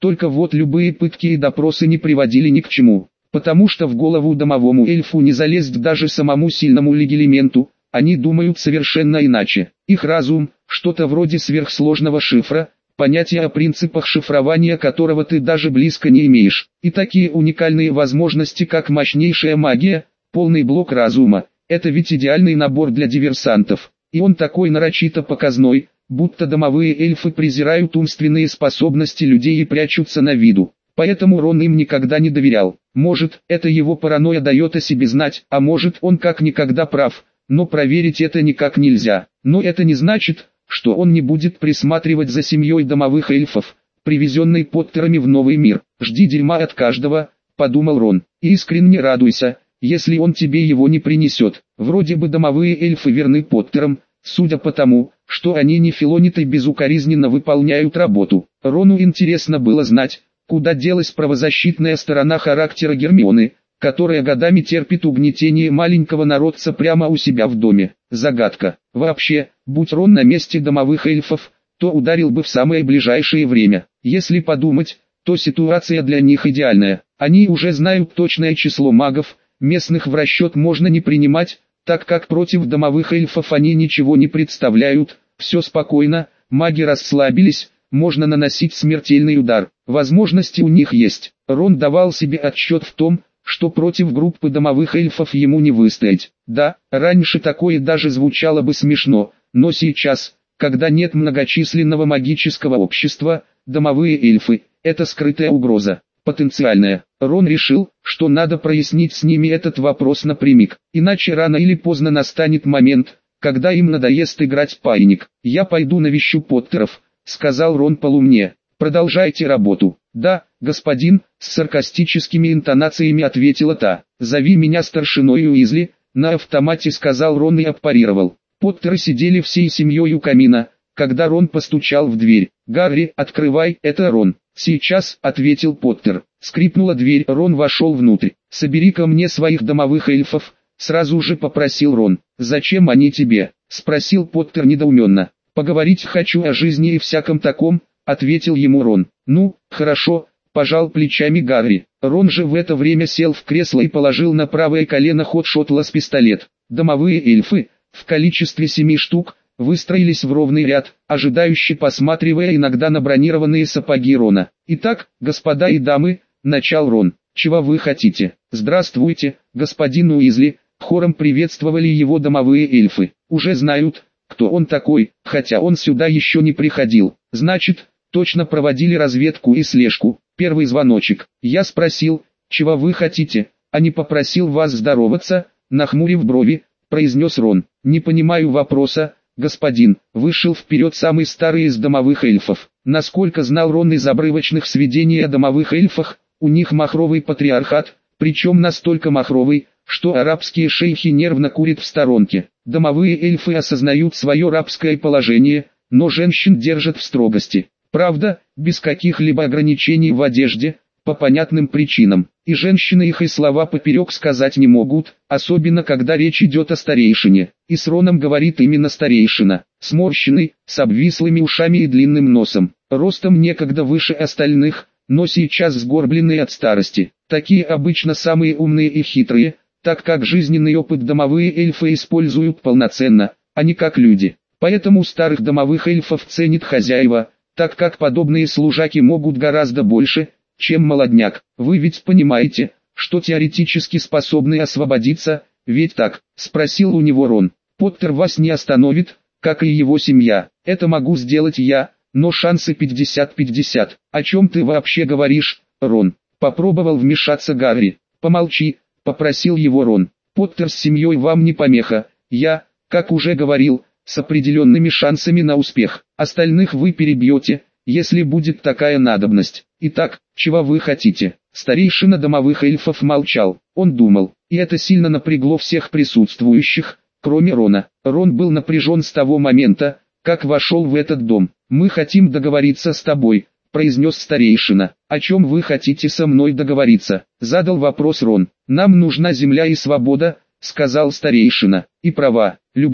Только вот любые пытки и допросы не приводили ни к чему, потому что в голову домовому эльфу не залезть даже самому сильному легилименту, они думают совершенно иначе. Их разум, что-то вроде сверхсложного шифра, понятие о принципах шифрования которого ты даже близко не имеешь, и такие уникальные возможности, как мощнейшая магия, полный блок разума, это ведь идеальный набор для диверсантов, и он такой нарочито показной, будто домовые эльфы презирают умственные способности людей и прячутся на виду. Поэтому Рон им никогда не доверял. Может, это его паранойя дает о себе знать, а может, он как никогда прав, но проверить это никак нельзя. Но это не значит, что он не будет присматривать за семьей домовых эльфов, привезенной Поттерами в новый мир. «Жди дерьма от каждого», — подумал Рон, — «и искренне радуйся, если он тебе его не принесет». Вроде бы домовые эльфы верны Поттерам, судя по тому, что они не филонят и безукоризненно выполняют работу. Рону интересно было знать, куда делась правозащитная сторона характера Гермионы, которая годами терпит угнетение маленького народца прямо у себя в доме. Загадка. Вообще, будь Рон на месте домовых эльфов, то ударил бы в самое ближайшее время. Если подумать, то ситуация для них идеальная. Они уже знают точное число магов, местных в расчет можно не принимать, так как против домовых эльфов они ничего не представляют, все спокойно, маги расслабились, можно наносить смертельный удар. Возможности у них есть. Рон давал себе отсчет в том, что против группы домовых эльфов ему не выстоять. Да, раньше такое даже звучало бы смешно, но сейчас, когда нет многочисленного магического общества, домовые эльфы – это скрытая угроза, потенциальная. Рон решил, что надо прояснить с ними этот вопрос напрямик, иначе рано или поздно настанет момент, когда им надоест играть паиньк. «Я пойду навещу Поттеров», — сказал Рон полумне. «Продолжайте работу». «Да, господин», — с саркастическими интонациями ответила та. «Зови меня старшиной Уизли», — на автомате сказал Рон и аппарировал. Поттеры сидели всей семьей у камина, когда Рон постучал в дверь. «Гарри, открывай, это Рон». «Сейчас», — ответил Поттер. Скрипнула дверь, Рон вошел внутрь. «Собери-ка мне своих домовых эльфов», — сразу же попросил Рон. «Зачем они тебе?» — спросил Поттер недоуменно. «Поговорить хочу о жизни и всяком таком», — ответил ему Рон. «Ну, хорошо», — пожал плечами Гарри. Рон же в это время сел в кресло и положил на правое колено хот-шотлас пистолет. Домовые эльфы, в количестве семи штук, выстроились в ровный ряд, ожидающе посматривая иногда на бронированные сапоги Рона. «Итак, господа и дамы», — начал Рон, — «чего вы хотите?» «Здравствуйте, господин Уизли», — хором приветствовали его домовые эльфы. «Уже знают, кто он такой, хотя он сюда еще не приходил. Значит, точно проводили разведку и слежку. Первый звоночек. Я спросил, чего вы хотите, а не попросил вас здороваться», — нахмурив брови, произнес Рон. «Не понимаю вопроса, господин», — вышел вперед самый старый из домовых эльфов. Насколько знал Рон из обрывочных сведений о домовых эльфах, у них махровый патриархат, причем настолько махровый, что арабские шейхи нервно курят в сторонке. Домовые эльфы осознают свое рабское положение, но женщин держат в строгости. Правда, без каких-либо ограничений в одежде, по понятным причинам. И женщины их и слова поперек сказать не могут, особенно когда речь идет о старейшине. И с Роном говорит именно старейшина, сморщенный, с обвислыми ушами и длинным носом, ростом некогда выше остальных, но сейчас сгорбленный от старости. Такие обычно самые умные и хитрые, так как жизненный опыт домовые эльфы используют полноценно, а не как люди. Поэтому старых домовых эльфов ценит хозяева, так как подобные служаки могут гораздо больше, чем молодняк. Вы ведь понимаете, что теоретически способны освободиться, ведь так? Спросил у него Рон. Поттер вас не остановит, как и его семья. Это могу сделать я, но шансы пятьдесят пятьдесят. О чем ты вообще говоришь, Рон? Попробовал вмешаться Гарри. Помолчи, попросил его Рон. Поттер с семьей вам не помеха. Я, как уже говорил, с определенными шансами на успех. Остальных вы перебьете, если будет такая надобность. Итак, чего вы хотите? Старейшина домовых эльфов молчал. Он думал, и это сильно напрягло всех присутствующих, кроме Рона. Рон был напряжен с того момента, как вошел в этот дом. «Мы хотим договориться с тобой», — произнес старейшина. «О чем вы хотите со мной договориться?» — задал вопрос Рон. «Нам нужна земля и свобода», — сказал старейшина. «И права. Люблю,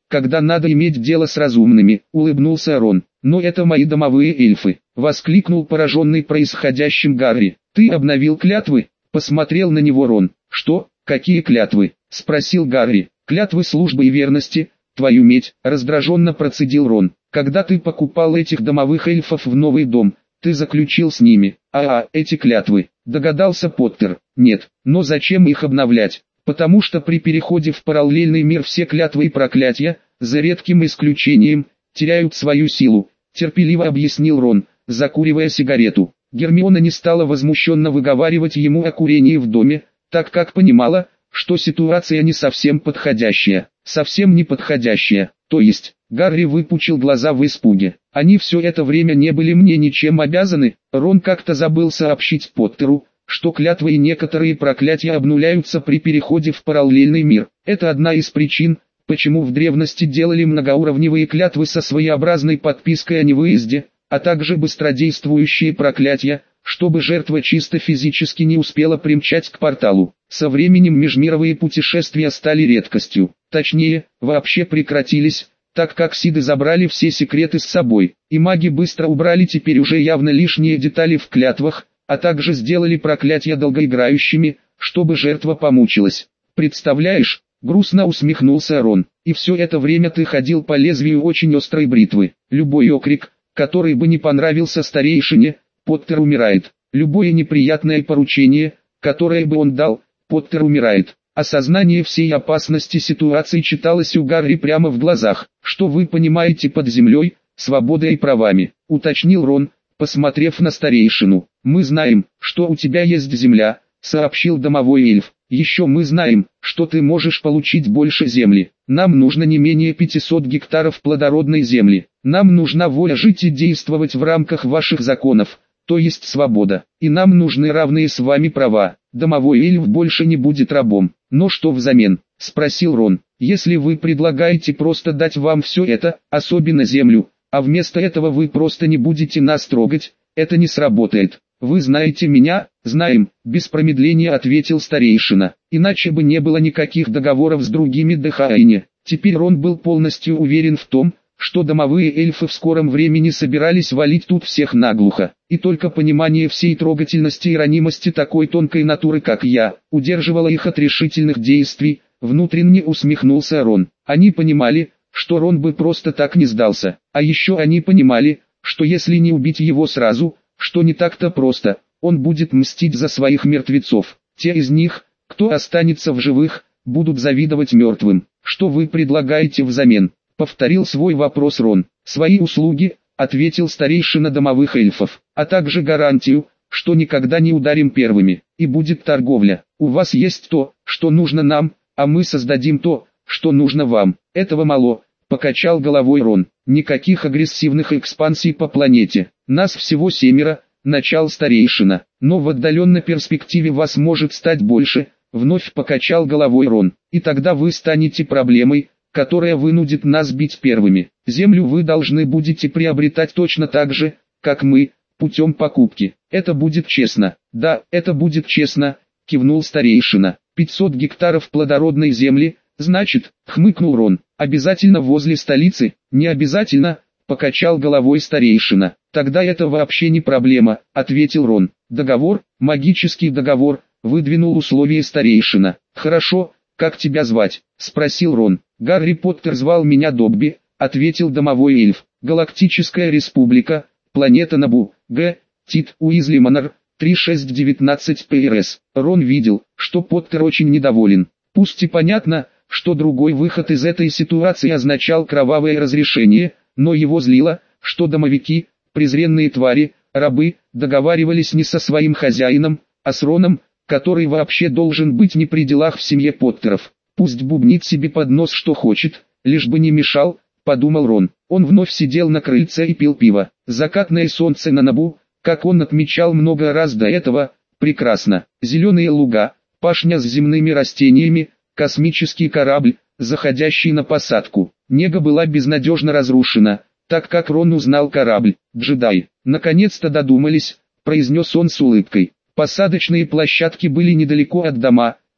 когда надо иметь дело с разумными», — улыбнулся Рон. «Но это мои домовые эльфы», — воскликнул пораженный происходящим Гарри. «Ты обновил клятвы?» — посмотрел на него Рон. «Что? Какие клятвы?» — спросил Гарри. «Клятвы службы и верности, твою медь», — раздраженно процедил Рон. «Когда ты покупал этих домовых эльфов в новый дом, ты заключил с ними, а, а эти клятвы», — догадался Поттер. «Нет, но зачем их обновлять? Потому что при переходе в параллельный мир все клятвы и проклятия, за редким исключением, теряют свою силу», — терпеливо объяснил Рон, закуривая сигарету. Гермиона не стала возмущенно выговаривать ему о курении в доме, так как понимала, что ситуация не совсем подходящая. Совсем не подходящая, то есть, Гарри выпучил глаза в испуге. «Они все это время не были мне ничем обязаны». Рон как-то забыл сообщить Поттеру, что клятвы и некоторые проклятия обнуляются при переходе в параллельный мир. Это одна из причин, почему в древности делали многоуровневые клятвы со своеобразной подпиской о невыезде, а также быстродействующие проклятия, чтобы жертва чисто физически не успела примчать к порталу. Со временем межмировые путешествия стали редкостью, точнее, вообще прекратились, так как Сиды забрали все секреты с собой, и маги быстро убрали теперь уже явно лишние детали в клятвах, а также сделали проклятия долгоиграющими, чтобы жертва помучилась. «Представляешь?» — грустно усмехнулся Рон. «И все это время ты ходил по лезвию очень острой бритвы. Любой окрик, который бы не понравился старейшине, Поттер умирает. Любое неприятное поручение, которое бы он дал, Поттер умирает». Осознание всей опасности ситуации читалось у Гарри прямо в глазах. «Что вы понимаете под землей, свободой и правами?» — уточнил Рон, посмотрев на старейшину. «Мы знаем, что у тебя есть земля», — сообщил домовой эльф. «Еще мы знаем, что ты можешь получить больше земли. Нам нужно не менее пятисот гектаров плодородной земли. Нам нужна воля жить и действовать в рамках ваших законов, то есть свобода. И нам нужны равные с вами права. Домовой эльф больше не будет рабом». «Но что взамен?» — спросил Рон. «Если вы предлагаете просто дать вам все это, особенно землю, а вместо этого вы просто не будете нас трогать, это не сработает. Вы знаете меня?» «Знаем», — без промедления ответил старейшина. «Иначе бы не было никаких договоров с другими Дхайне». Теперь Рон был полностью уверен в том, что домовые эльфы в скором времени собирались валить тут всех наглухо. И только понимание всей трогательности и ранимости такой тонкой натуры, как я, удерживало их от решительных действий. Внутренне усмехнулся Рон. Они понимали, что Рон бы просто так не сдался. А еще они понимали, что если не убить его сразу, что не так-то просто, он будет мстить за своих мертвецов. Те из них, кто останется в живых, будут завидовать мертвым. «Что вы предлагаете взамен?» — повторил свой вопрос Рон. «Свои услуги», — ответил старейшина домовых эльфов, «а также гарантию, что никогда не ударим первыми, и будет торговля. У вас есть то, что нужно нам, а мы создадим то, что нужно вам». «Этого мало», — покачал головой Рон. «Никаких агрессивных экспансий по планете. Нас всего семеро», — начал старейшина. «Но в отдаленной перспективе вас может стать больше», — вновь покачал головой Рон. «И тогда вы станете проблемой, которая вынудит нас бить первыми. Землю вы должны будете приобретать точно так же, как мы, путем покупки. Это будет честно». «Да, это будет честно», — кивнул старейшина. «пятьсот гектаров плодородной земли, значит», — хмыкнул Рон. «Обязательно возле столицы?» «Не обязательно», — покачал головой старейшина. «Тогда это вообще не проблема», — ответил Рон. «Договор, магический договор», — выдвинул условие старейшина. «Хорошо, как тебя звать?» — спросил Рон. «Гарри Поттер звал меня Добби», — ответил домовой эльф. «Галактическая республика, планета Набу, Г. Тит Уизли Манор, три шесть девятнадцать пэ эр эс». Рон видел, что Поттер очень недоволен. Пусть и понятно, что другой выход из этой ситуации означал кровавое разрешение, но его злило, что домовики, презренные твари, рабы, договаривались не со своим хозяином, а с Роном, который вообще должен быть не при делах в семье Поттеров. «Пусть бубнит себе под нос что хочет, лишь бы не мешал», — подумал Рон. Он вновь сидел на крыльце и пил пиво. Закатное солнце на Набу, как он отмечал много раз до этого, прекрасно. Зеленые луга, пашня с земными растениями, космический корабль, заходящий на посадку. Нега была безнадежно разрушена, так как Рон узнал корабль. «Джедаи, наконец-то додумались», — произнес он с улыбкой. Посадочные площадки были недалеко от дома,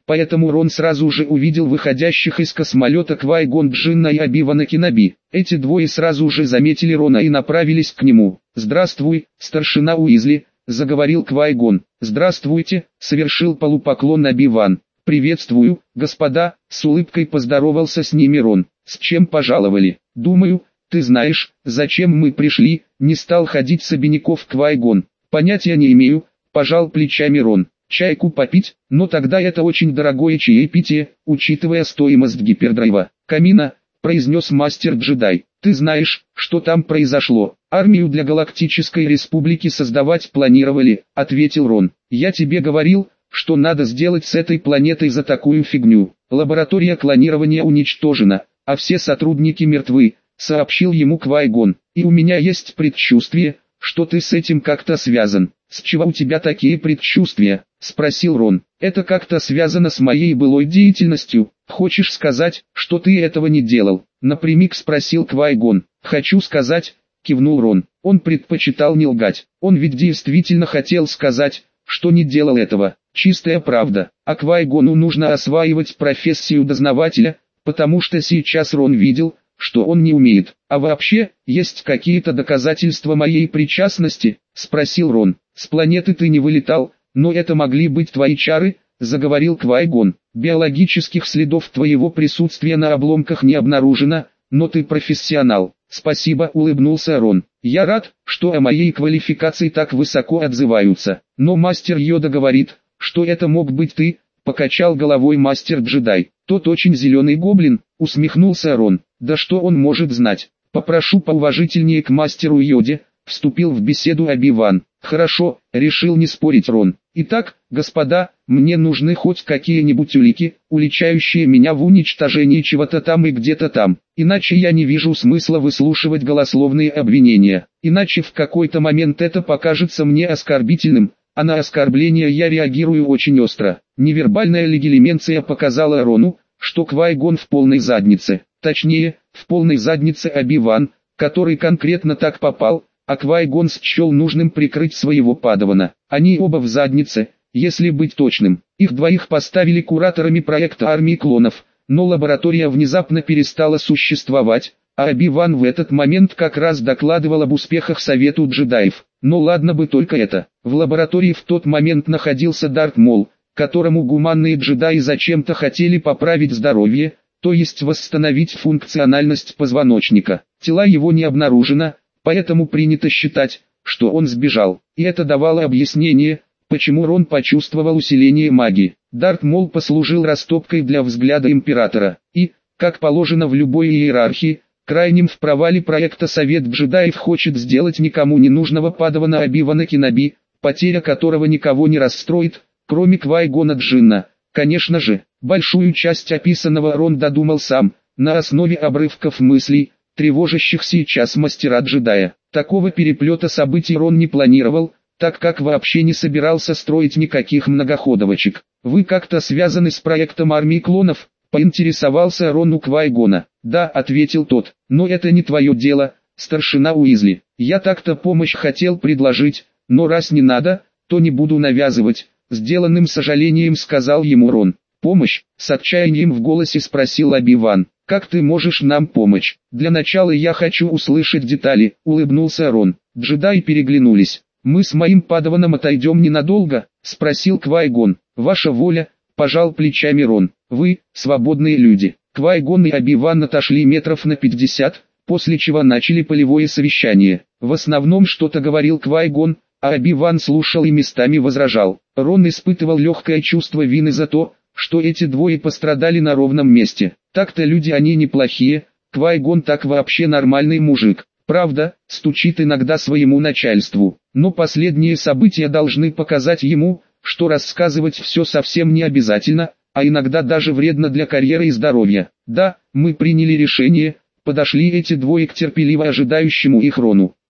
поэтому Рон сразу же увидел выходящих из космолета Квай-Гон Джинна и Оби-Вана Кеноби. Эти двое сразу же заметили Рона и направились к нему. «Здравствуй, старшина Уизли», — заговорил Квай-Гон. «Здравствуйте», — совершил полупоклон Оби-Ван. «Приветствую, господа», — с улыбкой поздоровался с ними Рон. «С чем пожаловали? Думаю, ты знаешь, зачем мы пришли», — не стал ходить с обиняков Квай-Гон. «Понятия не имею», — пожал плечами Рон. «Чайку попить, но тогда это очень дорогое чаепитие, учитывая стоимость гипердрайва. Камина», — произнес мастер-джедай. «Ты знаешь, что там произошло? Армию для Галактической Республики создавать планировали», — ответил Рон. «Я тебе говорил, что надо сделать с этой планетой за такую фигню. Лаборатория клонирования уничтожена, а все сотрудники мертвы», — сообщил ему Квай-Гон. «И у меня есть предчувствие, что ты с этим как-то связан». «С чего у тебя такие предчувствия?» — спросил Рон. «Это как-то связано с моей былой деятельностью. Хочешь сказать, что ты этого не делал?» — напрямик спросил Квай-Гон. «Хочу сказать», — кивнул Рон. Он предпочитал не лгать. Он ведь действительно хотел сказать, что не делал этого. Чистая правда. А Квай-Гону нужно осваивать профессию дознавателя, потому что сейчас Рон видел, что он не умеет. «А вообще, есть какие-то доказательства моей причастности?» — спросил Рон. «С планеты ты не вылетал, но это могли быть твои чары», — заговорил Квай-Гон. «Биологических следов твоего присутствия на обломках не обнаружено, но ты профессионал». «Спасибо», — улыбнулся Рон. «Я рад, что о моей квалификации так высоко отзываются. Но мастер Йода говорит, что это мог быть ты», — покачал головой мастер-джедай. «Тот очень зеленый гоблин», — усмехнулся Рон. «Да что он может знать? Попрошу поуважительнее к мастеру Йоде», — вступил в беседу Оби-Ван. «Хорошо», — решил не спорить Рон. «Итак, господа, мне нужны хоть какие-нибудь улики, уличающие меня в уничтожении чего-то там и где-то там. Иначе я не вижу смысла выслушивать голословные обвинения. Иначе в какой-то момент это покажется мне оскорбительным, а на оскорбления я реагирую очень остро». Невербальная легилименция показала Рону, что Квай-Гон в полной заднице. Точнее, в полной заднице Оби-Ван, который конкретно так попал, а Квай-Гон счел нужным прикрыть своего падавана. Они оба в заднице, если быть точным. Их двоих поставили кураторами проекта армии клонов, но лаборатория внезапно перестала существовать, а Оби-Ван в этот момент как раз докладывал об успехах Совету джедаев. Но ладно бы только это. В лаборатории в тот момент находился Дарт Мол, которому гуманные джедаи зачем-то хотели поправить здоровье, то есть восстановить функциональность позвоночника. Тела его не обнаружено, поэтому принято считать, что он сбежал. И это давало объяснение, почему Рон почувствовал усиление магии. Дарт Мол послужил растопкой для взгляда Императора. И, как положено в любой иерархии, крайним в провале проекта Совет джедаев хочет сделать никому не нужного падавана Оби-Вана Кеноби, потеря которого никого не расстроит, кроме Квай-Гона Джинна. Конечно же, большую часть описанного Рон додумал сам, на основе обрывков мыслей, тревожащих сейчас мастера-джедая. Такого переплета событий Рон не планировал, так как вообще не собирался строить никаких многоходовочек. «Вы как-то связаны с проектом армии клонов?» — поинтересовался Рон у Квай-Гона. «Да», — ответил тот, — «но это не твое дело, старшина Уизли. Я так-то помощь хотел предложить, но раз не надо, то не буду навязывать», — сделанным сожалением сказал ему Рон. «Помощь?» — с отчаянием в голосе спросил Оби-Ван. «Как ты можешь нам помочь? Для начала я хочу услышать детали», — улыбнулся Рон. Джедаи переглянулись. «Мы с моим падаваном отойдем ненадолго?» — спросил Квай-Гон. «Ваша воля», — пожал плечами Рон. «Вы, свободные люди». Квай-Гон и Оби-Ван отошли метров на пятьдесят, после чего начали полевое совещание. В основном что-то говорил Квай-Гон, а Оби-Ван слушал и местами возражал. Рон испытывал легкое чувство вины за то, что эти двое пострадали на ровном месте. Так-то люди они неплохие, Квай-Гон так вообще нормальный мужик. Правда, стучит иногда своему начальству. Но последние события должны показать ему, что рассказывать все совсем не обязательно, а иногда даже вредно для карьеры и здоровья. Да, мы приняли решение, подошли эти двое к терпеливо ожидающему их Рону.